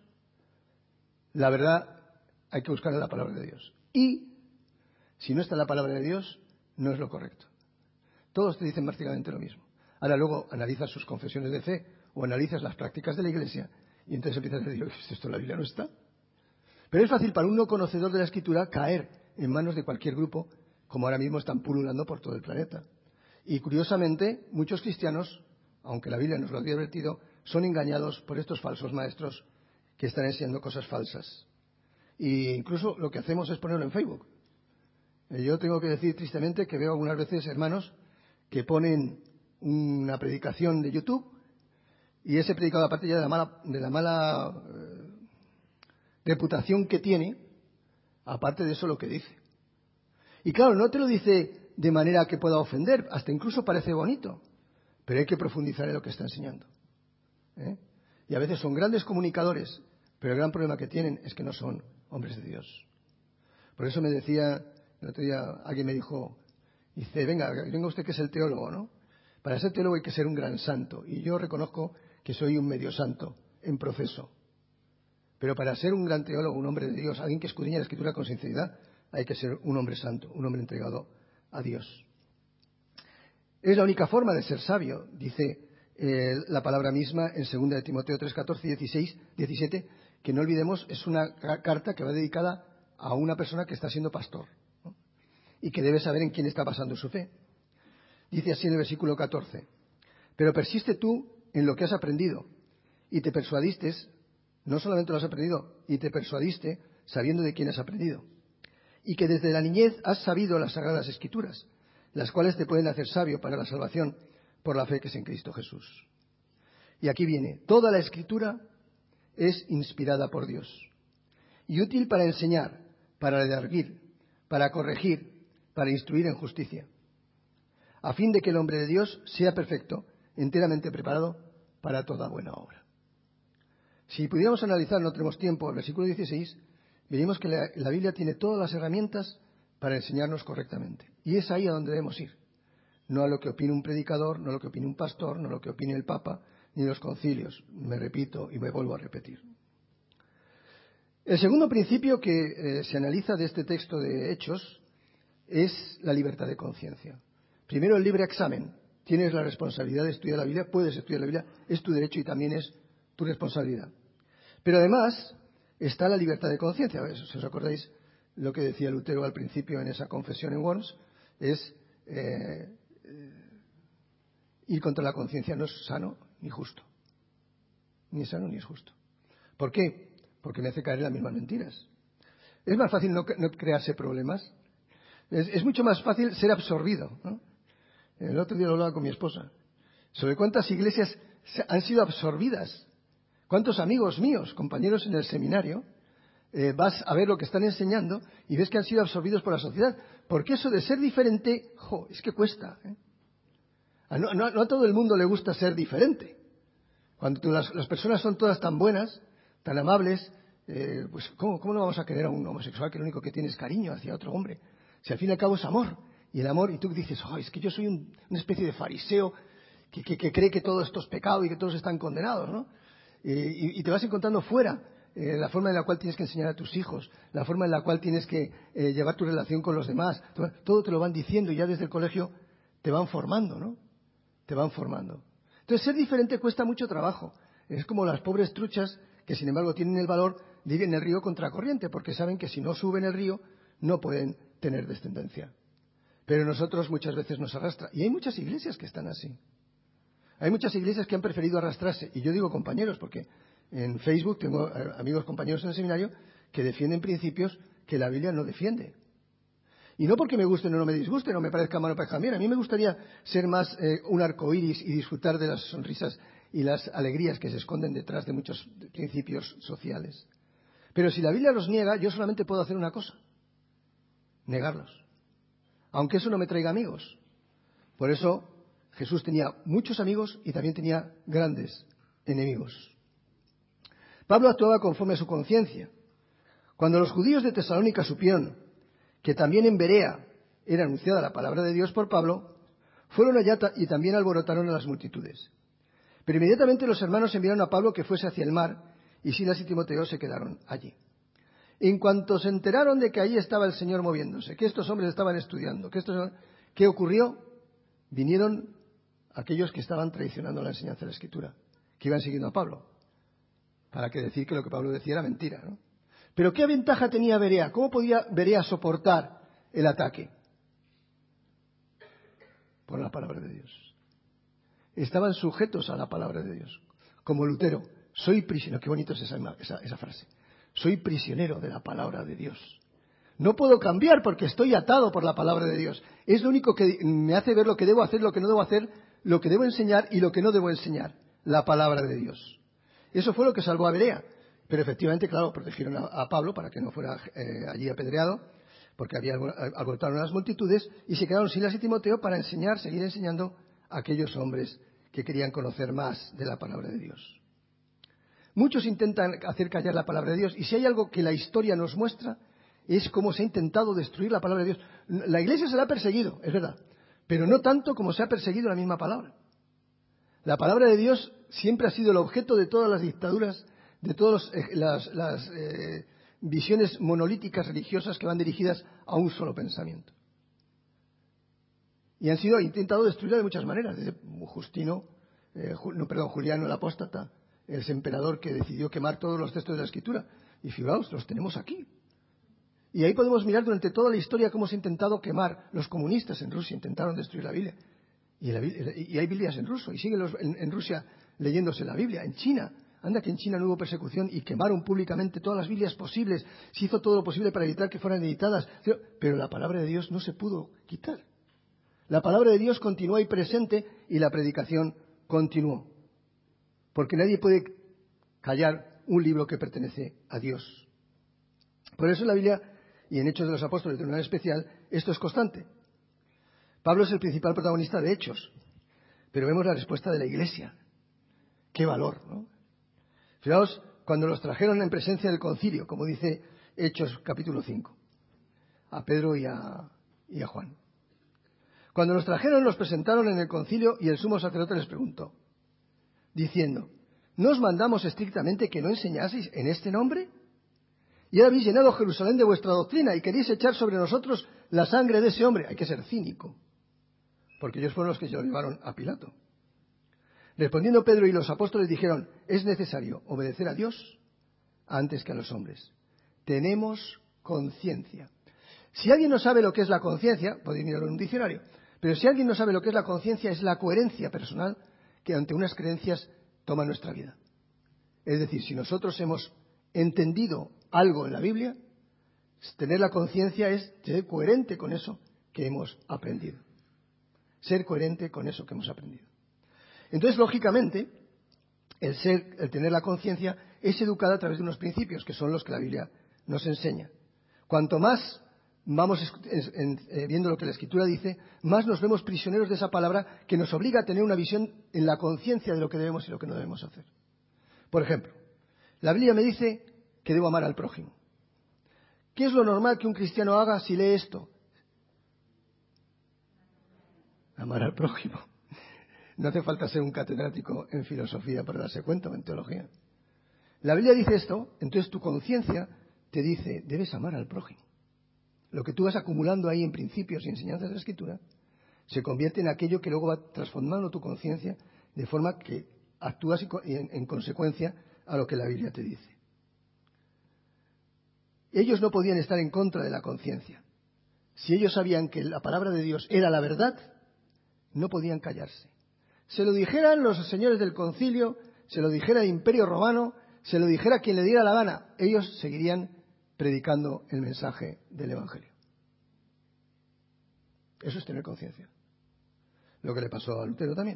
la verdad hay que buscar en la palabra de Dios. Y, si no está en la palabra de Dios, no es lo correcto. Todos te dicen prácticamente lo mismo. Ahora luego analizas sus confesiones de fe o analizas las prácticas de la Iglesia y entonces empiezas a decir, esto en la Biblia no está. Pero es fácil para un no conocedor de la Escritura caer en manos de cualquier grupo, como ahora mismo están pululando por todo el planeta. Y curiosamente, muchos cristianos, aunque la Biblia nos lo ha advertido, son engañados por estos falsos maestros que están enseñando cosas falsas. E incluso lo que hacemos es ponerlo en Facebook. Yo tengo que decir tristemente que veo algunas veces hermanos que ponen una predicación de YouTube y ese predicado, aparte ya de la mala, de la mala eh, reputación que tiene, aparte de eso lo que dice. Y claro, no te lo dice de manera que pueda ofender, hasta incluso parece bonito, pero hay que profundizar en lo que está enseñando. ¿Eh? Y a veces son grandes comunicadores, pero el gran problema que tienen es que no son hombres de Dios. Por eso me decía, el otro día alguien me dijo, dice, venga, venga usted que es el teólogo, ¿no? Para ser teólogo hay que ser un gran santo, y yo reconozco que soy un medio santo en proceso. Pero para ser un gran teólogo, un hombre de Dios, alguien que escudriña la Escritura con sinceridad, hay que ser un hombre santo, un hombre entregado a Dios. Es la única forma de ser sabio, dice eh, la palabra misma en segunda de Timoteo tres, catorce y dieciséis, diecisiete, que no olvidemos, es una carta que va dedicada a una persona que está siendo pastor, ¿no? Y que debe saber en quién está basando su fe. Dice así en el versículo catorce, pero persiste tú en lo que has aprendido y te persuadiste, no solamente lo has aprendido, y te persuadiste sabiendo de quién has aprendido, y que desde la niñez has sabido las Sagradas Escrituras, las cuales te pueden hacer sabio para la salvación por la fe que es en Cristo Jesús. Y aquí viene, toda la Escritura es inspirada por Dios y útil para enseñar, para redarguir, para corregir, para instruir en justicia, a fin de que el hombre de Dios sea perfecto, enteramente preparado para toda buena obra. Si pudiéramos analizar, no tenemos tiempo, el versículo dieciséis, veríamos que la, la Biblia tiene todas las herramientas para enseñarnos correctamente. Y es ahí a donde debemos ir. No a lo que opine un predicador, no a lo que opine un pastor, no a lo que opine el Papa, ni los concilios. Me repito y me vuelvo a repetir. El segundo principio que eh, se analiza de este texto de Hechos es la libertad de conciencia. Primero, el libre examen. Tienes la responsabilidad de estudiar la Biblia, puedes estudiar la Biblia, es tu derecho y también es tu responsabilidad. Pero además está la libertad de conciencia. Si os acordáis lo que decía Lutero al principio en esa confesión en Worms, es eh, eh, ir contra la conciencia no es sano ni justo. Ni es sano ni es justo. ¿Por qué? Porque me hace caer en las mismas mentiras. Es más fácil no, no crearse problemas. Es, es mucho más fácil ser absorbido, ¿no? El otro día lo hablaba con mi esposa. Sobre cuántas iglesias han sido absorbidas. Cuántos amigos míos, compañeros en el seminario, eh, vas a ver lo que están enseñando y ves que han sido absorbidos por la sociedad. Porque eso de ser diferente, jo, es que cuesta. ¿eh? A, no, no, no a todo el mundo le gusta ser diferente. Cuando tú, las, las personas son todas tan buenas, tan amables, eh, pues ¿cómo, ¿cómo no vamos a querer a un homosexual que lo único que tiene es cariño hacia otro hombre? Si al fin y al cabo es amor. Y el amor, y tú dices, oh, es que yo soy un, una especie de fariseo que, que, que cree que todo esto es pecado y que todos están condenados, ¿no? Eh, y, y te vas encontrando fuera eh, la forma en la cual tienes que enseñar a tus hijos, la forma en la cual tienes que eh, llevar tu relación con los demás. Todo te lo van diciendo y ya desde el colegio te van formando, ¿no? Te van formando. Entonces, ser diferente cuesta mucho trabajo. Es como las pobres truchas que, sin embargo, tienen el valor de ir en el río contracorriente, porque saben que si no suben el río no pueden tener descendencia. Pero nosotros muchas veces nos arrastra. Y hay muchas iglesias que están así. Hay muchas iglesias que han preferido arrastrarse. Y yo digo compañeros, porque en Facebook tengo amigos compañeros en el seminario que defienden principios que la Biblia no defiende. Y no porque me gusten o no me disgusten o me parezca mal o parezca bien. A mí me gustaría ser más eh, un arcoíris y disfrutar de las sonrisas y las alegrías que se esconden detrás de muchos principios sociales. Pero si la Biblia los niega, yo solamente puedo hacer una cosa: negarlos. Aunque eso no me traiga amigos. Por eso Jesús tenía muchos amigos y también tenía grandes enemigos. Pablo actuaba conforme a su conciencia. Cuando los judíos de Tesalónica supieron que también en Berea era anunciada la palabra de Dios por Pablo, fueron allá y también alborotaron a las multitudes. Pero inmediatamente los hermanos enviaron a Pablo que fuese hacia el mar, y Silas y Timoteo se quedaron allí. En cuanto se enteraron de que allí estaba el Señor moviéndose, que estos hombres estaban estudiando, que estos, ¿qué ocurrió? Vinieron aquellos que estaban traicionando la enseñanza de la Escritura, que iban siguiendo a Pablo, para que decir que lo que Pablo decía era mentira, ¿no? Pero ¿qué ventaja tenía Berea? ¿Cómo podía Berea soportar el ataque? Por la palabra de Dios. Estaban sujetos a la palabra de Dios. Como Lutero, soy prisionero. Qué bonito es esa, esa, esa frase. Soy prisionero de la palabra de Dios. No puedo cambiar porque estoy atado por la palabra de Dios. Es lo único que me hace ver lo que debo hacer, lo que no debo hacer, lo que debo enseñar y lo que no debo enseñar. La palabra de Dios. Eso fue lo que salvó a Berea. Pero efectivamente, claro, protegieron a, a Pablo para que no fuera eh, allí apedreado, porque había alborotaron a las multitudes, y se quedaron Silas y Timoteo para enseñar, seguir enseñando a aquellos hombres que querían conocer más de la palabra de Dios. Muchos intentan hacer callar la palabra de Dios, y si hay algo que la historia nos muestra, es cómo se ha intentado destruir la palabra de Dios. La Iglesia se la ha perseguido, es verdad, pero no tanto como se ha perseguido la misma palabra. La palabra de Dios siempre ha sido el objeto de todas las dictaduras, de todas las, las eh, visiones monolíticas religiosas que van dirigidas a un solo pensamiento. Y han sido intentado destruirla de muchas maneras, desde Justino, eh, no, perdón, Juliano el apóstata, el emperador que decidió quemar todos los textos de la Escritura. Y fijaos, los tenemos aquí. Y ahí podemos mirar durante toda la historia cómo se ha intentado quemar. Los comunistas en Rusia intentaron destruir la Biblia. Y, la, y hay Biblias en ruso, y siguen los, en, en Rusia leyéndose la Biblia. En China, anda que en China no hubo persecución y quemaron públicamente todas las Biblias posibles. Se hizo todo lo posible para evitar que fueran editadas. Pero la palabra de Dios no se pudo quitar. La palabra de Dios continuó ahí presente y la predicación continuó. Porque nadie puede callar un libro que pertenece a Dios. Por eso en la Biblia, y en Hechos de los Apóstoles de manera especial, esto es constante. Pablo es el principal protagonista de Hechos, pero vemos la respuesta de la Iglesia. ¡Qué valor!, ¿no? Fijaos, cuando los trajeron en presencia del concilio, como dice Hechos capítulo cinco, a Pedro y a, y a Juan. Cuando los trajeron, los presentaron en el concilio y el sumo sacerdote les preguntó, diciendo, ¿no os mandamos estrictamente que no enseñaseis en este nombre? Y ahora habéis llenado Jerusalén de vuestra doctrina y queréis echar sobre nosotros la sangre de ese hombre. Hay que ser cínico, porque ellos fueron los que se lo llevaron a Pilato. Respondiendo Pedro y los apóstoles dijeron, es necesario obedecer a Dios antes que a los hombres. Tenemos conciencia. Si alguien no sabe lo que es la conciencia, podéis mirarlo en un diccionario, pero si alguien no sabe lo que es la conciencia, es la coherencia personal que ante unas creencias toma nuestra vida. Es decir, si nosotros hemos entendido algo en la Biblia, tener la conciencia es ser coherente con eso que hemos aprendido. Ser coherente con eso que hemos aprendido. Entonces, lógicamente, el ser, el tener la conciencia es educada a través de unos principios que son los que la Biblia nos enseña. Cuanto más vamos viendo lo que la Escritura dice, más nos vemos prisioneros de esa palabra que nos obliga a tener una visión en la conciencia de lo que debemos y lo que no debemos hacer. Por ejemplo, la Biblia me dice que debo amar al prójimo. ¿Qué es lo normal que un cristiano haga si lee esto? Amar al prójimo. No hace falta ser un catedrático en filosofía para darse cuenta o en teología. La Biblia dice esto, entonces tu conciencia te dice, debes amar al prójimo. Lo que tú vas acumulando ahí en principios y enseñanzas de la Escritura se convierte en aquello que luego va transformando tu conciencia de forma que actúas en, en consecuencia a lo que la Biblia te dice. Ellos no podían estar en contra de la conciencia. Si ellos sabían que la palabra de Dios era la verdad, no podían callarse. Se lo dijeran los señores del concilio, se lo dijera el Imperio Romano, se lo dijera quien le diera la gana, ellos seguirían predicando el mensaje del Evangelio. Eso es tener conciencia. Lo que le pasó a Lutero también.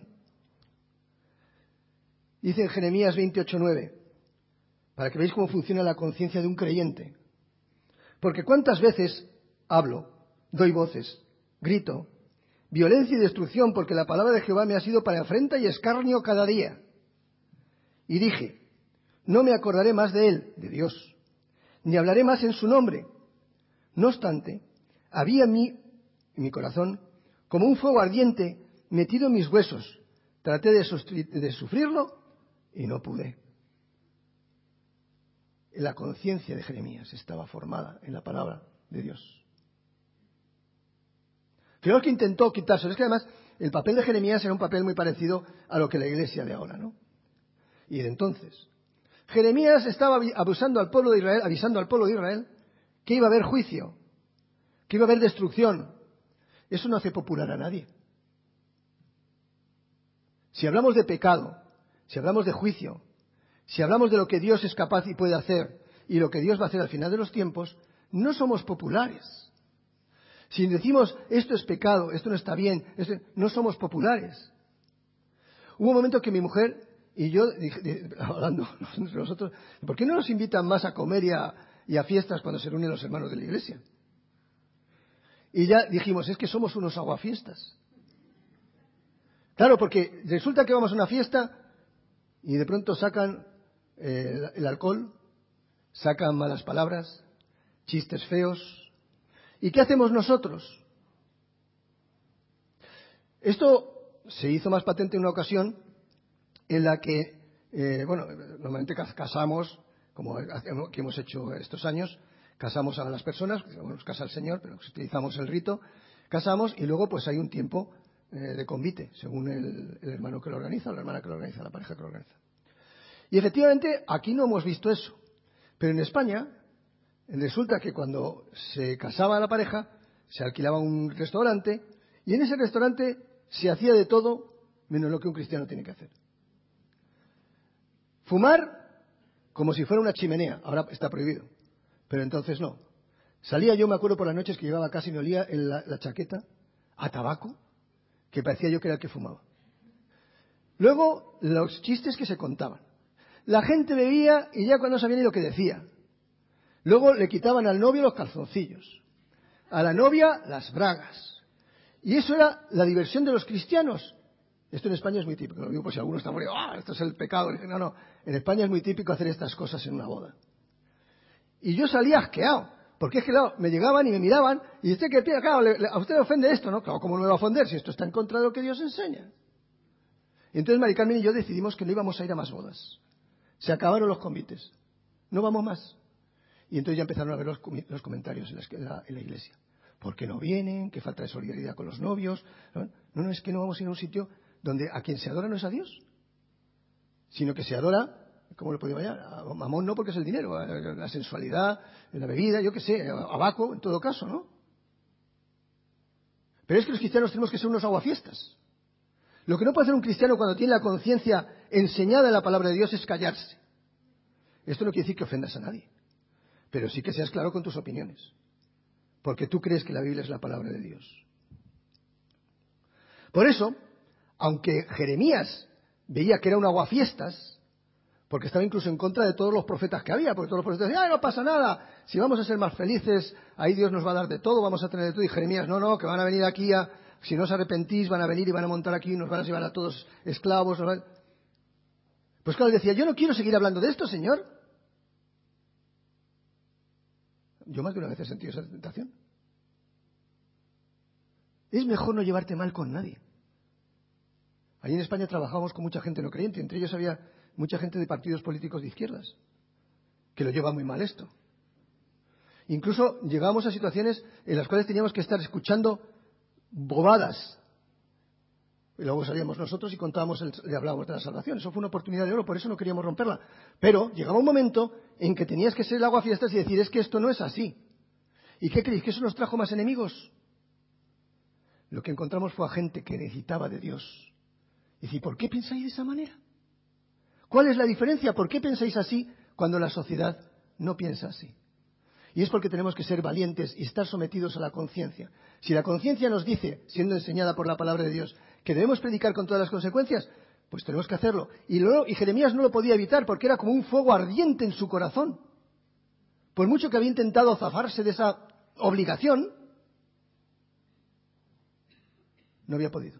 Dice en Jeremías veintiocho nueve, para que veáis cómo funciona la conciencia de un creyente. Porque cuántas veces hablo, doy voces, grito, violencia y destrucción, porque la palabra de Jehová me ha sido para afrenta y escarnio cada día. Y dije, no me acordaré más de él, de Dios, ni hablaré más en su nombre. No obstante, había en mí, en mi corazón, como un fuego ardiente metido en mis huesos. Traté de, de sufrirlo y no pude. La conciencia de Jeremías estaba formada en la palabra de Dios. Fijaos que intentó quitárselo. Es que además el papel de Jeremías era un papel muy parecido a lo que la iglesia de ahora, ¿no? Y de entonces. Jeremías estaba abusando al pueblo de Israel, avisando al pueblo de Israel que iba a haber juicio, que iba a haber destrucción. Eso no hace popular a nadie. Si hablamos de pecado, si hablamos de juicio, si hablamos de lo que Dios es capaz y puede hacer y lo que Dios va a hacer al final de los tiempos, no somos populares. Si decimos esto es pecado, esto no está bien, esto, no somos populares. Hubo un momento que mi mujer y yo, dije, hablando entre nosotros, ¿por qué no nos invitan más a comer y a, y a fiestas cuando se reúnen los hermanos de la iglesia? Y ya dijimos, es que somos unos aguafiestas. Claro, porque resulta que vamos a una fiesta y de pronto sacan eh, el alcohol, sacan malas palabras, chistes feos. ¿Y qué hacemos nosotros? Esto se hizo más patente en una ocasión en la que, eh, bueno, normalmente casamos, como que hemos hecho estos años, casamos a las personas, bueno, nos casa el Señor, pero utilizamos el rito, casamos y luego pues hay un tiempo eh, de convite, según el, el hermano que lo organiza o la hermana que lo organiza, la pareja que lo organiza. Y efectivamente aquí no hemos visto eso, pero en España resulta que cuando se casaba la pareja, se alquilaba un restaurante y en ese restaurante se hacía de todo menos lo que un cristiano tiene que hacer. Fumar como si fuera una chimenea, ahora está prohibido, pero entonces no. Salía yo, me acuerdo por las noches que llegaba a casa y me olía en la, la chaqueta a tabaco, que parecía yo que era el que fumaba. Luego, los chistes que se contaban. La gente bebía y ya cuando no sabía ni lo que decía. Luego le quitaban al novio los calzoncillos, a la novia las bragas. Y eso era la diversión de los cristianos. Esto en España es muy típico. Lo digo por si alguno está muriendo, ¡ah, esto es el pecado! No, no. En España es muy típico hacer estas cosas en una boda. Y yo salía asqueado, porque es que claro, me llegaban y me miraban, y usted que tiene, claro, le, le, a usted le ofende esto, ¿no? Claro, ¿cómo no me va a ofender si esto está en contra de lo que Dios enseña? Y entonces Mari Carmen y yo decidimos que no íbamos a ir a más bodas. Se acabaron los convites. No vamos más. Y entonces ya empezaron a ver los, los comentarios en la, en, la, en la iglesia. ¿Por qué no vienen? ¿Qué falta de solidaridad con los novios? No, no, no, es que no vamos a ir a un sitio donde a quien se adora no es a Dios, sino que se adora, ¿cómo le podemos llamar? A Mamón no, porque es el dinero, a la sensualidad, a la bebida, yo qué sé, a Baco, en todo caso, ¿no? Pero es que los cristianos tenemos que ser unos aguafiestas. Lo que no puede hacer un cristiano cuando tiene la conciencia enseñada en la palabra de Dios es callarse. Esto no quiere decir que ofendas a nadie, pero sí que seas claro con tus opiniones, porque tú crees que la Biblia es la palabra de Dios. Por eso, aunque Jeremías veía que era un aguafiestas, porque estaba incluso en contra de todos los profetas que había, porque todos los profetas decían, ¡ay, no pasa nada! Si vamos a ser más felices, ahí Dios nos va a dar de todo, vamos a tener de todo. Y Jeremías, no, no, que van a venir aquí, a, si no os arrepentís, van a venir y van a montar aquí, nos van a llevar a todos esclavos. Van... Pues claro, decía, yo no quiero seguir hablando de esto, Señor. Yo más de una vez he sentido esa tentación. Es mejor no llevarte mal con nadie. Allí en España trabajábamos con mucha gente no creyente, entre ellos había mucha gente de partidos políticos de izquierdas, que lo lleva muy mal esto. Incluso llegábamos a situaciones en las cuales teníamos que estar escuchando bobadas. Y luego salíamos nosotros y contábamos, el, le hablábamos de la salvación. Eso fue una oportunidad de oro, por eso no queríamos romperla. Pero llegaba un momento en que tenías que ser el aguafiestas y decir, es que esto no es así. ¿Y qué creéis? ¿Que eso nos trajo más enemigos? Lo que encontramos fue a gente que necesitaba de Dios. Y decir, ¿por qué pensáis de esa manera? ¿Cuál es la diferencia? ¿Por qué pensáis así cuando la sociedad no piensa así? Y es porque tenemos que ser valientes y estar sometidos a la conciencia. Si la conciencia nos dice, siendo enseñada por la palabra de Dios, que debemos predicar con todas las consecuencias, pues tenemos que hacerlo. Y, luego, y Jeremías no lo podía evitar porque era como un fuego ardiente en su corazón. Por mucho que había intentado zafarse de esa obligación, no había podido.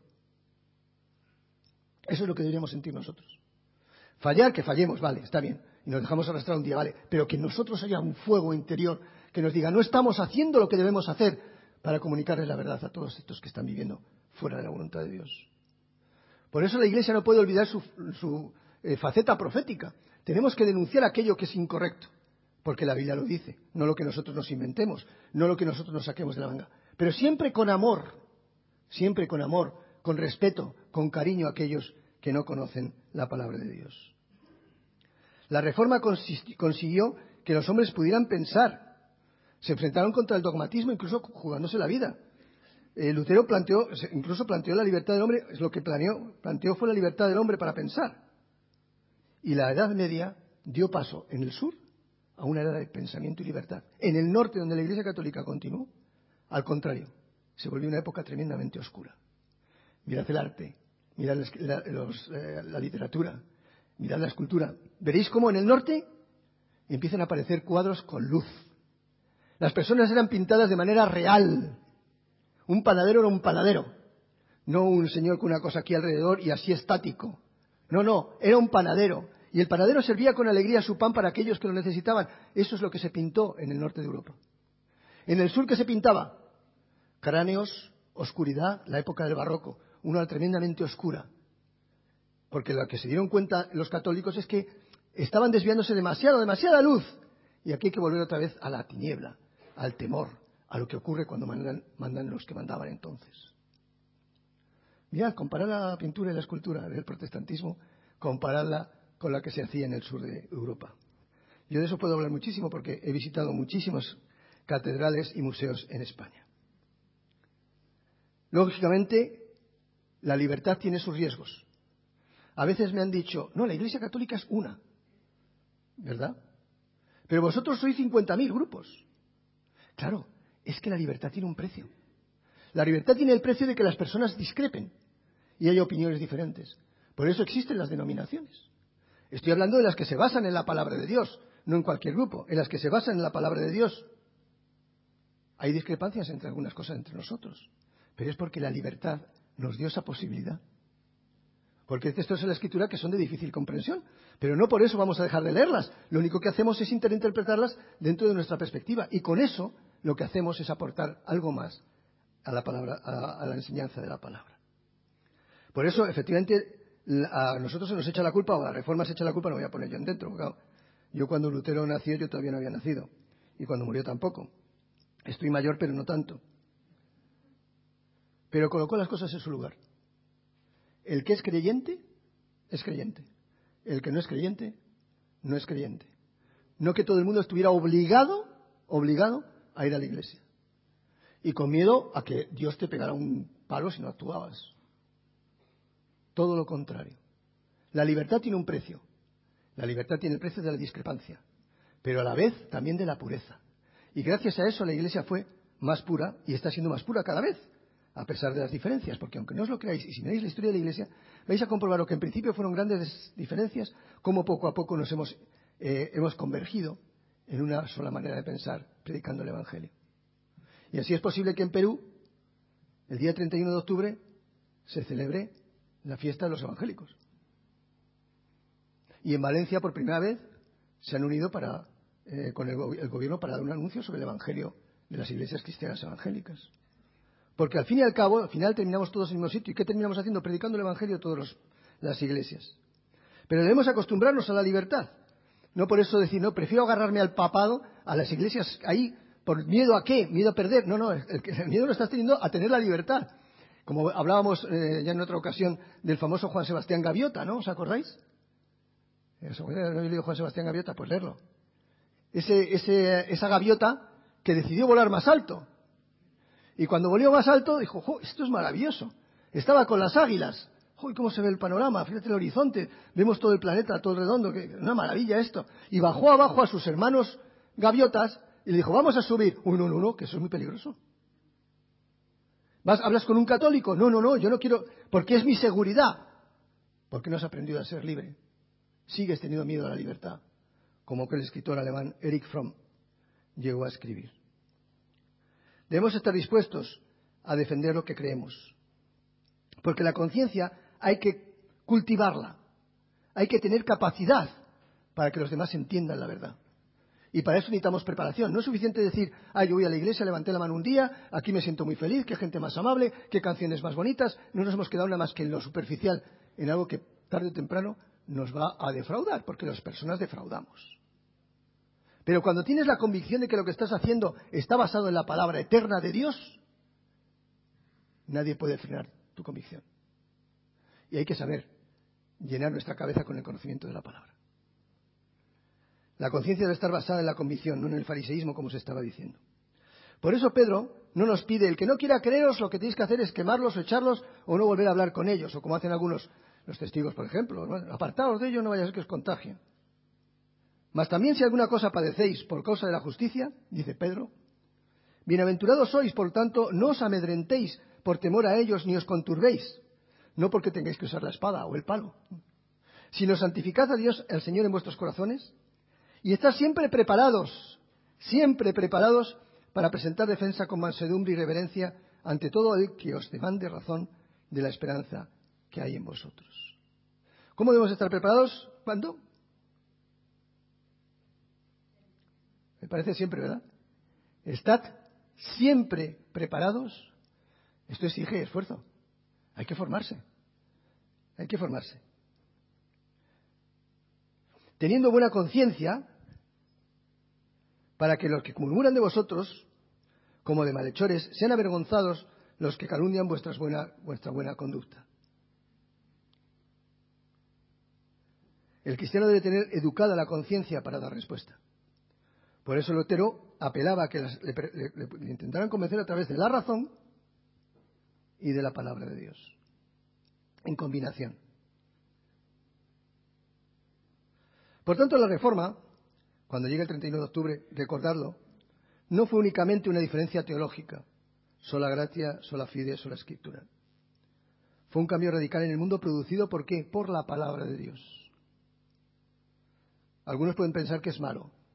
Eso es lo que deberíamos sentir nosotros. Fallar, que fallemos, vale, está bien. Y nos dejamos arrastrar un día, vale. Pero que en nosotros haya un fuego interior que nos diga, no estamos haciendo lo que debemos hacer para comunicarles la verdad a todos estos que están viviendo fuera de la voluntad de Dios. Por eso la Iglesia no puede olvidar su, su eh, faceta profética. Tenemos que denunciar aquello que es incorrecto, porque la Biblia lo dice, no lo que nosotros nos inventemos, no lo que nosotros nos saquemos de la manga. Pero siempre con amor, siempre con amor, con respeto, con cariño a aquellos que no conocen la palabra de Dios. La reforma consiguió que los hombres pudieran pensar. Se enfrentaron contra el dogmatismo, incluso jugándose la vida. Eh, Lutero planteó, incluso planteó la libertad del hombre, es lo que planeó, planteó fue la libertad del hombre para pensar. Y la Edad Media dio paso en el sur a una era de pensamiento y libertad. En el norte, donde la Iglesia Católica continuó, al contrario, se volvió una época tremendamente oscura. Mirad el arte, mirad la, los, eh, la literatura, mirad la escultura. Veréis cómo en el norte empiezan a aparecer cuadros con luz. Las personas eran pintadas de manera real. Un panadero era un panadero, no un señor con una cosa aquí alrededor y así estático. No, no, era un panadero. Y el panadero servía con alegría su pan para aquellos que lo necesitaban. Eso es lo que se pintó en el norte de Europa. En el sur, ¿qué se pintaba? Cráneos, oscuridad, la época del barroco, una tremendamente oscura. Porque lo que se dieron cuenta los católicos es que estaban desviándose demasiado, demasiada luz. Y aquí hay que volver otra vez a la tiniebla, al temor, a lo que ocurre cuando mandan, mandan los que mandaban entonces. Mirad, comparar la pintura y la escultura del protestantismo, compararla con la que se hacía en el sur de Europa. Yo de eso puedo hablar muchísimo porque he visitado muchísimas catedrales y museos en España. Lógicamente, la libertad tiene sus riesgos. A veces me han dicho, no, la Iglesia Católica es una, ¿verdad? Pero vosotros sois cincuenta mil grupos. Claro, es que la libertad tiene un precio. La libertad tiene el precio de que las personas discrepen y haya opiniones diferentes. Por eso existen las denominaciones. Estoy hablando de las que se basan en la palabra de Dios, no en cualquier grupo, en las que se basan en la palabra de Dios. Hay discrepancias entre algunas cosas entre nosotros, pero es porque la libertad nos dio esa posibilidad. Porque hay textos en la Escritura que son de difícil comprensión, pero no por eso vamos a dejar de leerlas. Lo único que hacemos es interpretarlas dentro de nuestra perspectiva, y con eso lo que hacemos es aportar algo más a la palabra, a, a la enseñanza de la palabra. Por eso, efectivamente, a nosotros se nos echa la culpa, o a la Reforma se echa la culpa, no voy a poner yo en dentro. Claro, yo cuando Lutero nació, yo todavía no había nacido, y cuando murió tampoco. Estoy mayor, pero no tanto. Pero colocó las cosas en su lugar. El que es creyente, es creyente. El que no es creyente, no es creyente. No que todo el mundo estuviera obligado, obligado a ir a la iglesia. Y con miedo a que Dios te pegara un palo si no actuabas. Todo lo contrario. La libertad tiene un precio. La libertad tiene el precio de la discrepancia, pero a la vez también de la pureza. Y gracias a eso la iglesia fue más pura y está siendo más pura cada vez, a pesar de las diferencias, porque aunque no os lo creáis, y si miráis la historia de la iglesia, vais a comprobar que en principio fueron grandes diferencias, cómo poco a poco nos hemos, eh, hemos convergido en una sola manera de pensar, predicando el Evangelio. Y así es posible que en Perú, el día treinta y uno de octubre, se celebre la fiesta de los evangélicos. Y en Valencia, por primera vez, se han unido para, eh, con el, el gobierno para dar un anuncio sobre el Evangelio de las iglesias cristianas evangélicas. Porque al fin y al cabo, al final terminamos todos en el mismo sitio. ¿Y qué terminamos haciendo? Predicando el Evangelio a todas las iglesias. Pero debemos acostumbrarnos a la libertad. No por eso decir, no, prefiero agarrarme al papado, a las iglesias ahí, por miedo a qué, miedo a perder. No, no, el, el miedo lo estás teniendo a tener la libertad. Como hablábamos eh, ya en otra ocasión del famoso Juan Sebastián Gaviota, ¿no? ¿Os acordáis? Eso, ¿no he leído Juan Sebastián Gaviota? Pues leerlo. Ese, ese, esa gaviota que decidió volar más alto. Y cuando volvió más alto, dijo, ¡jo, esto es maravilloso! Estaba con las águilas. ¡Jo, cómo se ve el panorama! Fíjate el horizonte. Vemos todo el planeta, todo redondo. ¡Qué una maravilla esto! Y bajó abajo a sus hermanos gaviotas y le dijo, vamos a subir. Uy, no, no, no, que eso es muy peligroso. ¿Vas, ¿Hablas con un católico? No, no, no, yo no quiero, porque es mi seguridad. ¿Por qué no has aprendido a ser libre? Sigues teniendo miedo a la libertad, como que el escritor alemán Erich Fromm llegó a escribir. Debemos estar dispuestos a defender lo que creemos, porque la conciencia hay que cultivarla, hay que tener capacidad para que los demás entiendan la verdad. Y para eso necesitamos preparación. No es suficiente decir, ah, yo voy a la iglesia, levanté la mano un día, aquí me siento muy feliz, qué gente más amable, qué canciones más bonitas. No nos hemos quedado nada más que en lo superficial, en algo que tarde o temprano nos va a defraudar, porque las personas defraudamos. Pero cuando tienes la convicción de que lo que estás haciendo está basado en la palabra eterna de Dios, nadie puede frenar tu convicción. Y hay que saber llenar nuestra cabeza con el conocimiento de la palabra. La conciencia debe estar basada en la convicción, no en el fariseísmo, como se estaba diciendo. Por eso Pedro no nos pide, el que no quiera creeros, lo que tenéis que hacer es quemarlos o echarlos o no volver a hablar con ellos, o como hacen algunos, los testigos, por ejemplo, ¿no? Apartaos de ellos, no vaya a ser que os contagien. Mas también si alguna cosa padecéis por causa de la justicia, dice Pedro, bienaventurados sois, por tanto, no os amedrentéis por temor a ellos ni os conturbéis, no porque tengáis que usar la espada o el palo, sino santificad a Dios el Señor en vuestros corazones y estad siempre preparados, siempre preparados para presentar defensa con mansedumbre y reverencia ante todo el que os demande razón de la esperanza que hay en vosotros. ¿Cómo debemos estar preparados? ¿Cuándo? Me parece siempre, ¿verdad? Estad siempre preparados. Esto exige esfuerzo. Hay que formarse. Hay que formarse. Teniendo buena conciencia, para que los que murmuran de vosotros, como de malhechores, sean avergonzados los que calumnian vuestras buena, vuestra buena conducta. El cristiano debe tener educada la conciencia para dar respuesta. Por eso Lutero apelaba a que las, le, le, le, le intentaran convencer a través de la razón y de la palabra de Dios, en combinación. Por tanto, la Reforma, cuando llegue el treinta y uno de octubre, recordarlo, no fue únicamente una diferencia teológica, sola gratia, sola fide, sola escritura. Fue un cambio radical en el mundo producido, ¿por qué? Por la palabra de Dios. Algunos pueden pensar que es malo.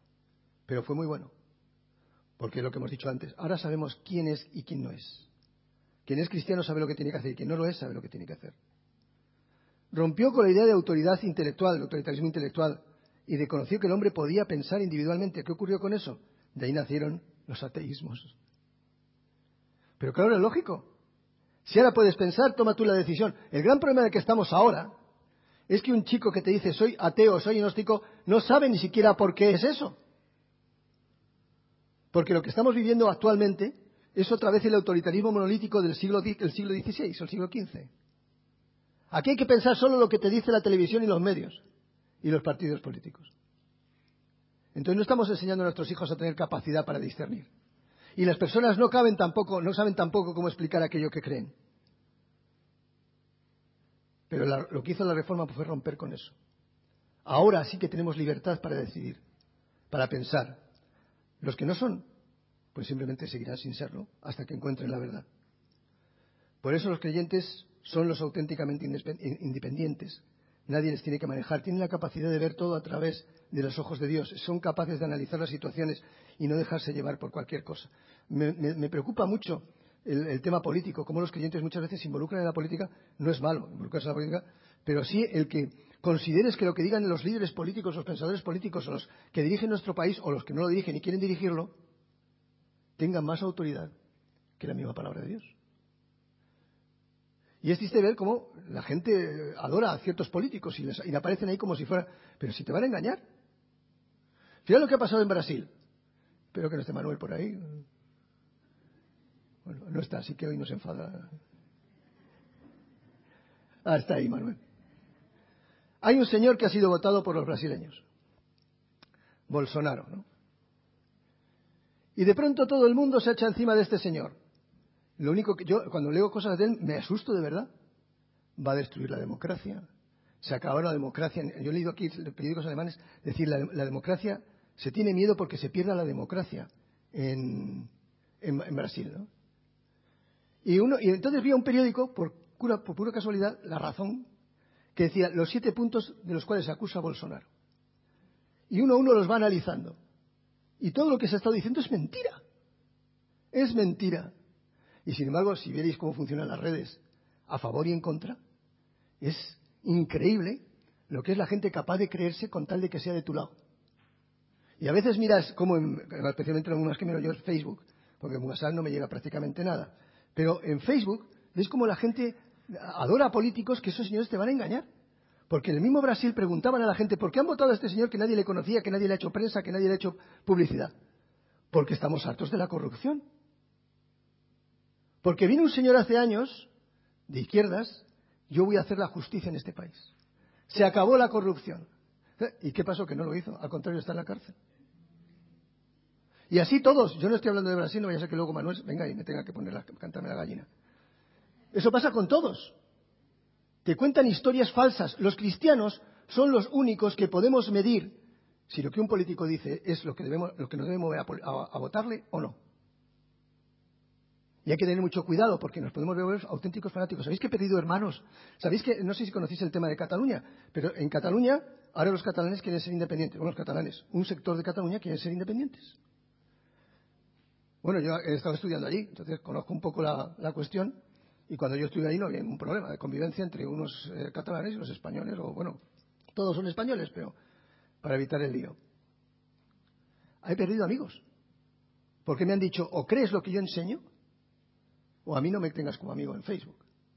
Pero fue muy bueno, porque es lo que hemos dicho antes. Ahora sabemos quién es y quién no es. Quien es cristiano sabe lo que tiene que hacer y quien no lo es sabe lo que tiene que hacer. Rompió con la idea de autoridad intelectual, de autoritarismo intelectual, y reconoció que el hombre podía pensar individualmente. ¿Qué ocurrió con eso? De ahí nacieron los ateísmos. Pero claro, es lógico. Si ahora puedes pensar, toma tú la decisión. El gran problema en el que estamos ahora es que un chico que te dice soy ateo, soy agnóstico, no sabe ni siquiera por qué es eso. Porque lo que estamos viviendo actualmente es otra vez el autoritarismo monolítico del siglo, del siglo dieciséis o el siglo quince. Aquí hay que pensar solo lo que te dice la televisión y los medios y los partidos políticos. Entonces no estamos enseñando a nuestros hijos a tener capacidad para discernir. Y las personas no caben tampoco, no saben tampoco cómo explicar aquello que creen. Pero la, lo que hizo la reforma fue romper con eso. Ahora sí que tenemos libertad para decidir, para pensar. Los que no son, pues simplemente seguirán sin serlo hasta que encuentren la verdad. Por eso los creyentes son los auténticamente independientes. Nadie les tiene que manejar. Tienen la capacidad de ver todo a través de los ojos de Dios. Son capaces de analizar las situaciones y no dejarse llevar por cualquier cosa. Me, me, me preocupa mucho el, el tema político. Cómo los creyentes muchas veces se involucran en la política. No es malo involucrarse en la política, pero sí el que consideres que lo que digan los líderes políticos, los pensadores políticos, o los que dirigen nuestro país, o los que no lo dirigen y quieren dirigirlo, tengan más autoridad que la misma palabra de Dios. Y es triste ver cómo la gente adora a ciertos políticos y, les, y aparecen ahí como si fuera... Pero si te van a engañar. Fíjate lo que ha pasado en Brasil. Espero que no esté Manuel por ahí. Bueno, no está, así que hoy nos enfada. Ah, está ahí Manuel. Hay un señor que ha sido votado por los brasileños. Bolsonaro, ¿no? Y de pronto todo el mundo se echa encima de este señor. Lo único que yo, cuando leo cosas de él, me asusto de verdad. Va a destruir la democracia. Se acabará la democracia. Yo he leído aquí en periódicos alemanes decir la, la democracia, se tiene miedo porque se pierda la democracia en, en, en Brasil, ¿no? Y, uno, y entonces vi a un periódico, por pura, por pura casualidad, La Razón, que decía los siete puntos de los cuales se acusa a Bolsonaro. Y uno a uno los va analizando. Y todo lo que se ha estado diciendo es mentira. Es mentira. Y sin embargo, si vierais cómo funcionan las redes a favor y en contra, es increíble lo que es la gente capaz de creerse con tal de que sea de tu lado. Y a veces miras, como en, especialmente en algunas que miro yo en Facebook, porque en WhatsApp no me llega prácticamente nada, pero en Facebook ves como la gente adora a políticos que esos señores te van a engañar. Porque en el mismo Brasil preguntaban a la gente ¿por qué han votado a este señor que nadie le conocía, que nadie le ha hecho prensa, que nadie le ha hecho publicidad? Porque estamos hartos de la corrupción. Porque vino un señor hace años, de izquierdas, yo voy a hacer la justicia en este país. Se acabó la corrupción. ¿Y qué pasó? Que no lo hizo. Al contrario, está en la cárcel. Y así todos. Yo no estoy hablando de Brasil, no vaya a ser que luego Manuel venga y me tenga que poner la, cantarme la gallina. Eso pasa con todos. Te cuentan historias falsas. Los cristianos son los únicos que podemos medir si lo que un político dice es lo que, debemos, lo que nos debe mover a, a, a votarle o no. Y hay que tener mucho cuidado porque nos podemos ver auténticos fanáticos. ¿Sabéis que he perdido hermanos? ¿Sabéis que, no sé si conocéis el tema de Cataluña, pero en Cataluña ahora los catalanes quieren ser independientes? Bueno, los catalanes, un sector de Cataluña quieren ser independientes. Bueno, yo he estado estudiando allí, entonces conozco un poco la, la cuestión y cuando yo estuve allí no había ningún problema de convivencia entre unos eh, catalanes y los españoles, o bueno, todos son españoles, pero para evitar el lío. He perdido amigos porque me han dicho o crees lo que yo enseño o a mí no me tengas como amigo en Facebook.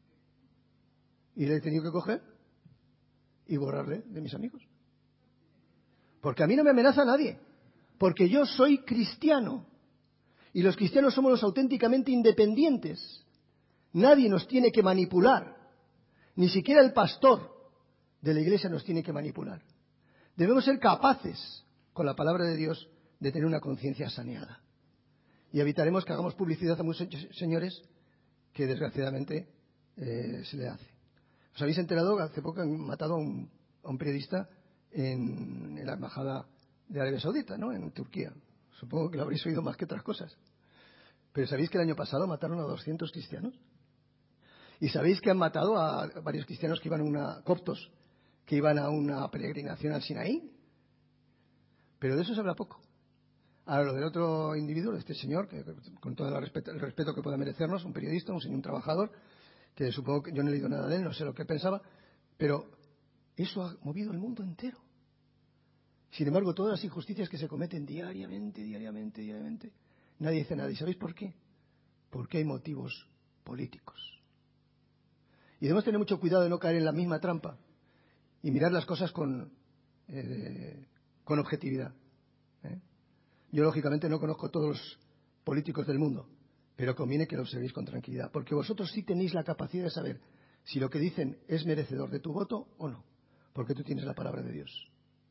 Y le he tenido que coger y borrarle de mis amigos. Porque a mí no me amenaza nadie. Porque yo soy cristiano. Y los cristianos somos los auténticamente independientes. Nadie nos tiene que manipular. Ni siquiera el pastor de la iglesia nos tiene que manipular. Debemos ser capaces, con la palabra de Dios, de tener una conciencia saneada. Y evitaremos que hagamos publicidad a muchos señores que desgraciadamente eh, se le hace. ¿Os habéis enterado? Hace poco han matado a un, a un periodista en, en la embajada de Arabia Saudita, ¿no? En Turquía. Supongo que lo habréis oído más que otras cosas. Pero ¿sabéis que el año pasado mataron a doscientos cristianos? ¿Y sabéis que han matado a varios cristianos que iban a una, coptos, que iban a una peregrinación al Sinaí? Pero de eso se habla poco. Ahora, lo del otro individuo, de este señor, que con todo el respeto, el respeto que pueda merecernos, un periodista, un señor, un trabajador, que supongo que yo no he leído nada de él, no sé lo que pensaba, pero eso ha movido el mundo entero. Sin embargo, todas las injusticias que se cometen diariamente, diariamente, diariamente, nadie dice nada. ¿Y sabéis por qué? Porque hay motivos políticos. Y debemos tener mucho cuidado de no caer en la misma trampa y mirar las cosas con, eh, con objetividad. ¿eh? Yo, lógicamente, no conozco todos los políticos del mundo, pero conviene que lo observéis con tranquilidad, porque vosotros sí tenéis la capacidad de saber si lo que dicen es merecedor de tu voto o no, porque tú tienes la palabra de Dios.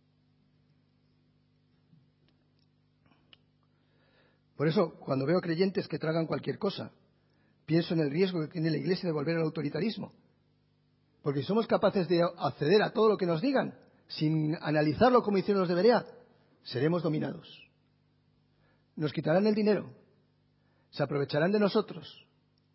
Por eso, cuando veo creyentes que tragan cualquier cosa, pienso en el riesgo que tiene la Iglesia de volver al autoritarismo. Porque si somos capaces de acceder a todo lo que nos digan, sin analizarlo como hicieron los de Berea, seremos dominados. Nos quitarán el dinero, se aprovecharán de nosotros,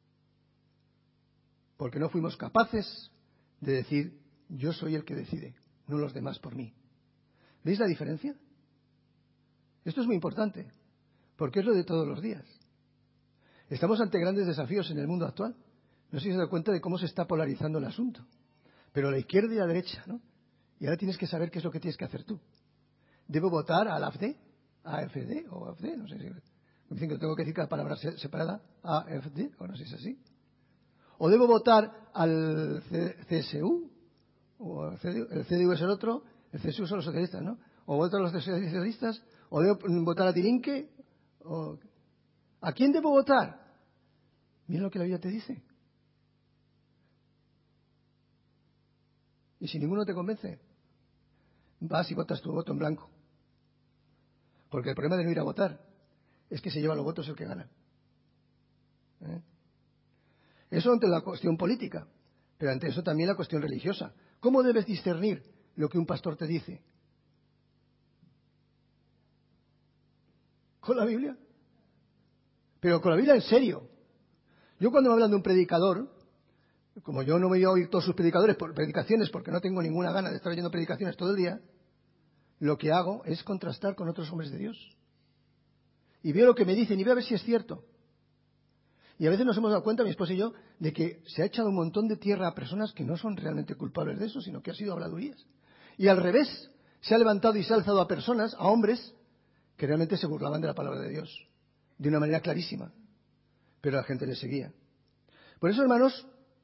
porque no fuimos capaces de decir, yo soy el que decide, no los demás por mí. ¿Veis la diferencia? Esto es muy importante, porque es lo de todos los días. Estamos ante grandes desafíos en el mundo actual. No sé si se da cuenta de cómo se está polarizando el asunto. Pero la izquierda y la derecha, ¿no? Y ahora tienes que saber qué es lo que tienes que hacer tú. ¿Debo votar al A F D? ¿A F D o A F D? No sé si... Me dicen que tengo que decir cada palabra separada. ¿A F D? O no sé si es así. ¿O debo votar al C S U? ¿O el C D U? El C D U es el otro. El C S U son los socialistas, ¿no? ¿O voto a los socialistas? ¿O debo votar a Tirinque? ¿O... ¿A quién debo votar? Mira lo que la Biblia te dice. Y si ninguno te convence, vas y votas tu voto en blanco. Porque el problema de no ir a votar es que se lleva los votos el que gana. ¿Eh? Eso ante la cuestión política, pero ante eso también la cuestión religiosa. ¿Cómo debes discernir lo que un pastor te dice? ¿Con la Biblia? Pero con la Biblia en serio. Yo cuando me hablan de un predicador, como yo no me voy a oír todos sus predicadores por predicaciones porque no tengo ninguna gana de estar oyendo predicaciones todo el día, lo que hago es contrastar con otros hombres de Dios. Y veo lo que me dicen y veo a ver si es cierto. Y a veces nos hemos dado cuenta, mi esposa y yo, de que se ha echado un montón de tierra a personas que no son realmente culpables de eso, sino que ha sido habladurías. Y al revés, se ha levantado y se ha alzado a personas, a hombres, que realmente se burlaban de la palabra de Dios, de una manera clarísima. Pero la gente les seguía. Por eso, hermanos,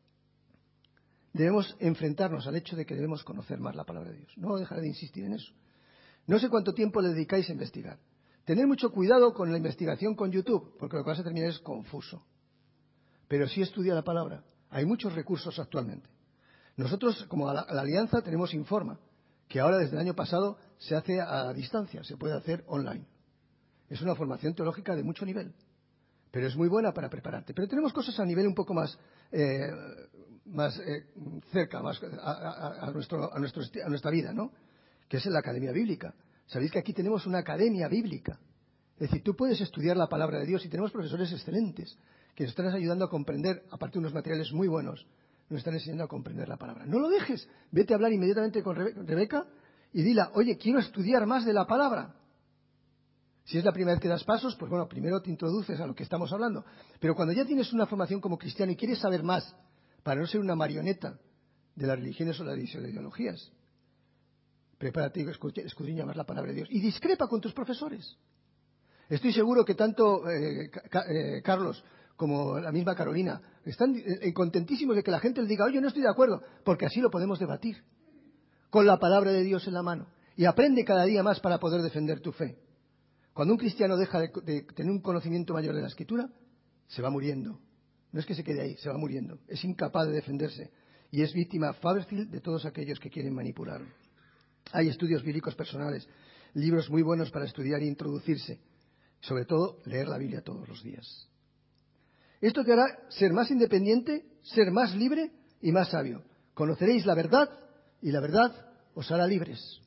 debemos enfrentarnos al hecho de que debemos conocer más la palabra de Dios. No dejaré de insistir en eso. No sé cuánto tiempo le dedicáis a investigar. Tened mucho cuidado con la investigación con YouTube, porque lo que vas a terminar es confuso. Pero sí estudia la palabra. Hay muchos recursos actualmente. Nosotros, como a la, a la Alianza, tenemos Informa, que ahora desde el año pasado se hace a distancia, se puede hacer online. Es una formación teológica de mucho nivel, pero es muy buena para prepararte. Pero tenemos cosas a nivel un poco más, eh, más eh, cerca, más a, a, a, nuestro, a, nuestro, a nuestra vida, ¿no? Que es en la Academia Bíblica. Sabéis que aquí tenemos una Academia Bíblica. Es decir, tú puedes estudiar la palabra de Dios y tenemos profesores excelentes que nos están ayudando a comprender, aparte de unos materiales muy buenos, nos están enseñando a comprender la palabra. No lo dejes, vete a hablar inmediatamente con Rebe- Rebeca y dila, oye, quiero estudiar más de la palabra. Si es la primera vez que das pasos, pues bueno, primero te introduces a lo que estamos hablando. Pero cuando ya tienes una formación como cristiano y quieres saber más, para no ser una marioneta de las religiones o las ideologías, prepárate y escudriña más la palabra de Dios. Y discrepa con tus profesores. Estoy seguro que tanto eh, eh, Carlos como la misma Carolina están eh, contentísimos de que la gente les diga, oye, no estoy de acuerdo, porque así lo podemos debatir, con la palabra de Dios en la mano. Y aprende cada día más para poder defender tu fe. Cuando un cristiano deja de, de tener un conocimiento mayor de la Escritura, se va muriendo. No es que se quede ahí, se va muriendo. Es incapaz de defenderse. Y es víctima fácil de todos aquellos que quieren manipularlo. Hay estudios bíblicos personales, libros muy buenos para estudiar e introducirse. Sobre todo, leer la Biblia todos los días. Esto te hará ser más independiente, ser más libre y más sabio. Conoceréis la verdad y la verdad os hará libres.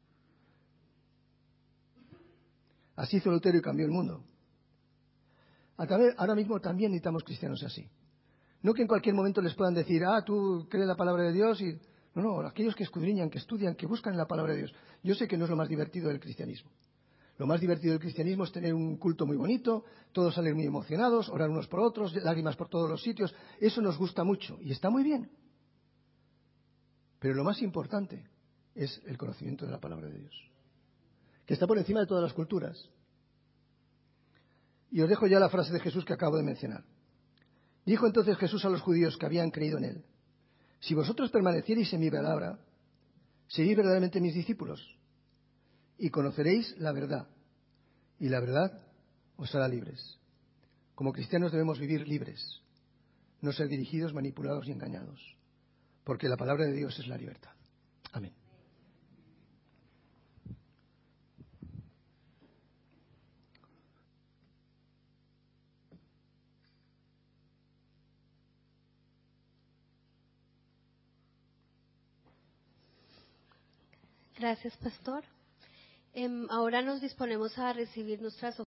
Así hizo Lutero y cambió el mundo. Ahora mismo también necesitamos cristianos así. No que en cualquier momento les puedan decir, ah, tú crees la palabra de Dios y... No, no, aquellos que escudriñan, que estudian, que buscan la palabra de Dios. Yo sé que no es lo más divertido del cristianismo. Lo más divertido del cristianismo es tener un culto muy bonito, todos salen muy emocionados, orar unos por otros, lágrimas por todos los sitios. Eso nos gusta mucho y está muy bien. Pero lo más importante es el conocimiento de la palabra de Dios, que está por encima de todas las culturas. Y os dejo ya la frase de Jesús que acabo de mencionar. Dijo entonces Jesús a los judíos que habían creído en él: si vosotros permaneciereis en mi palabra, seréis verdaderamente mis discípulos, y conoceréis la verdad, y la verdad os hará libres. Como cristianos debemos vivir libres, no ser dirigidos, manipulados y engañados, porque la palabra de Dios es la libertad. Amén. Gracias, pastor. Eh, ahora nos disponemos a recibir nuestras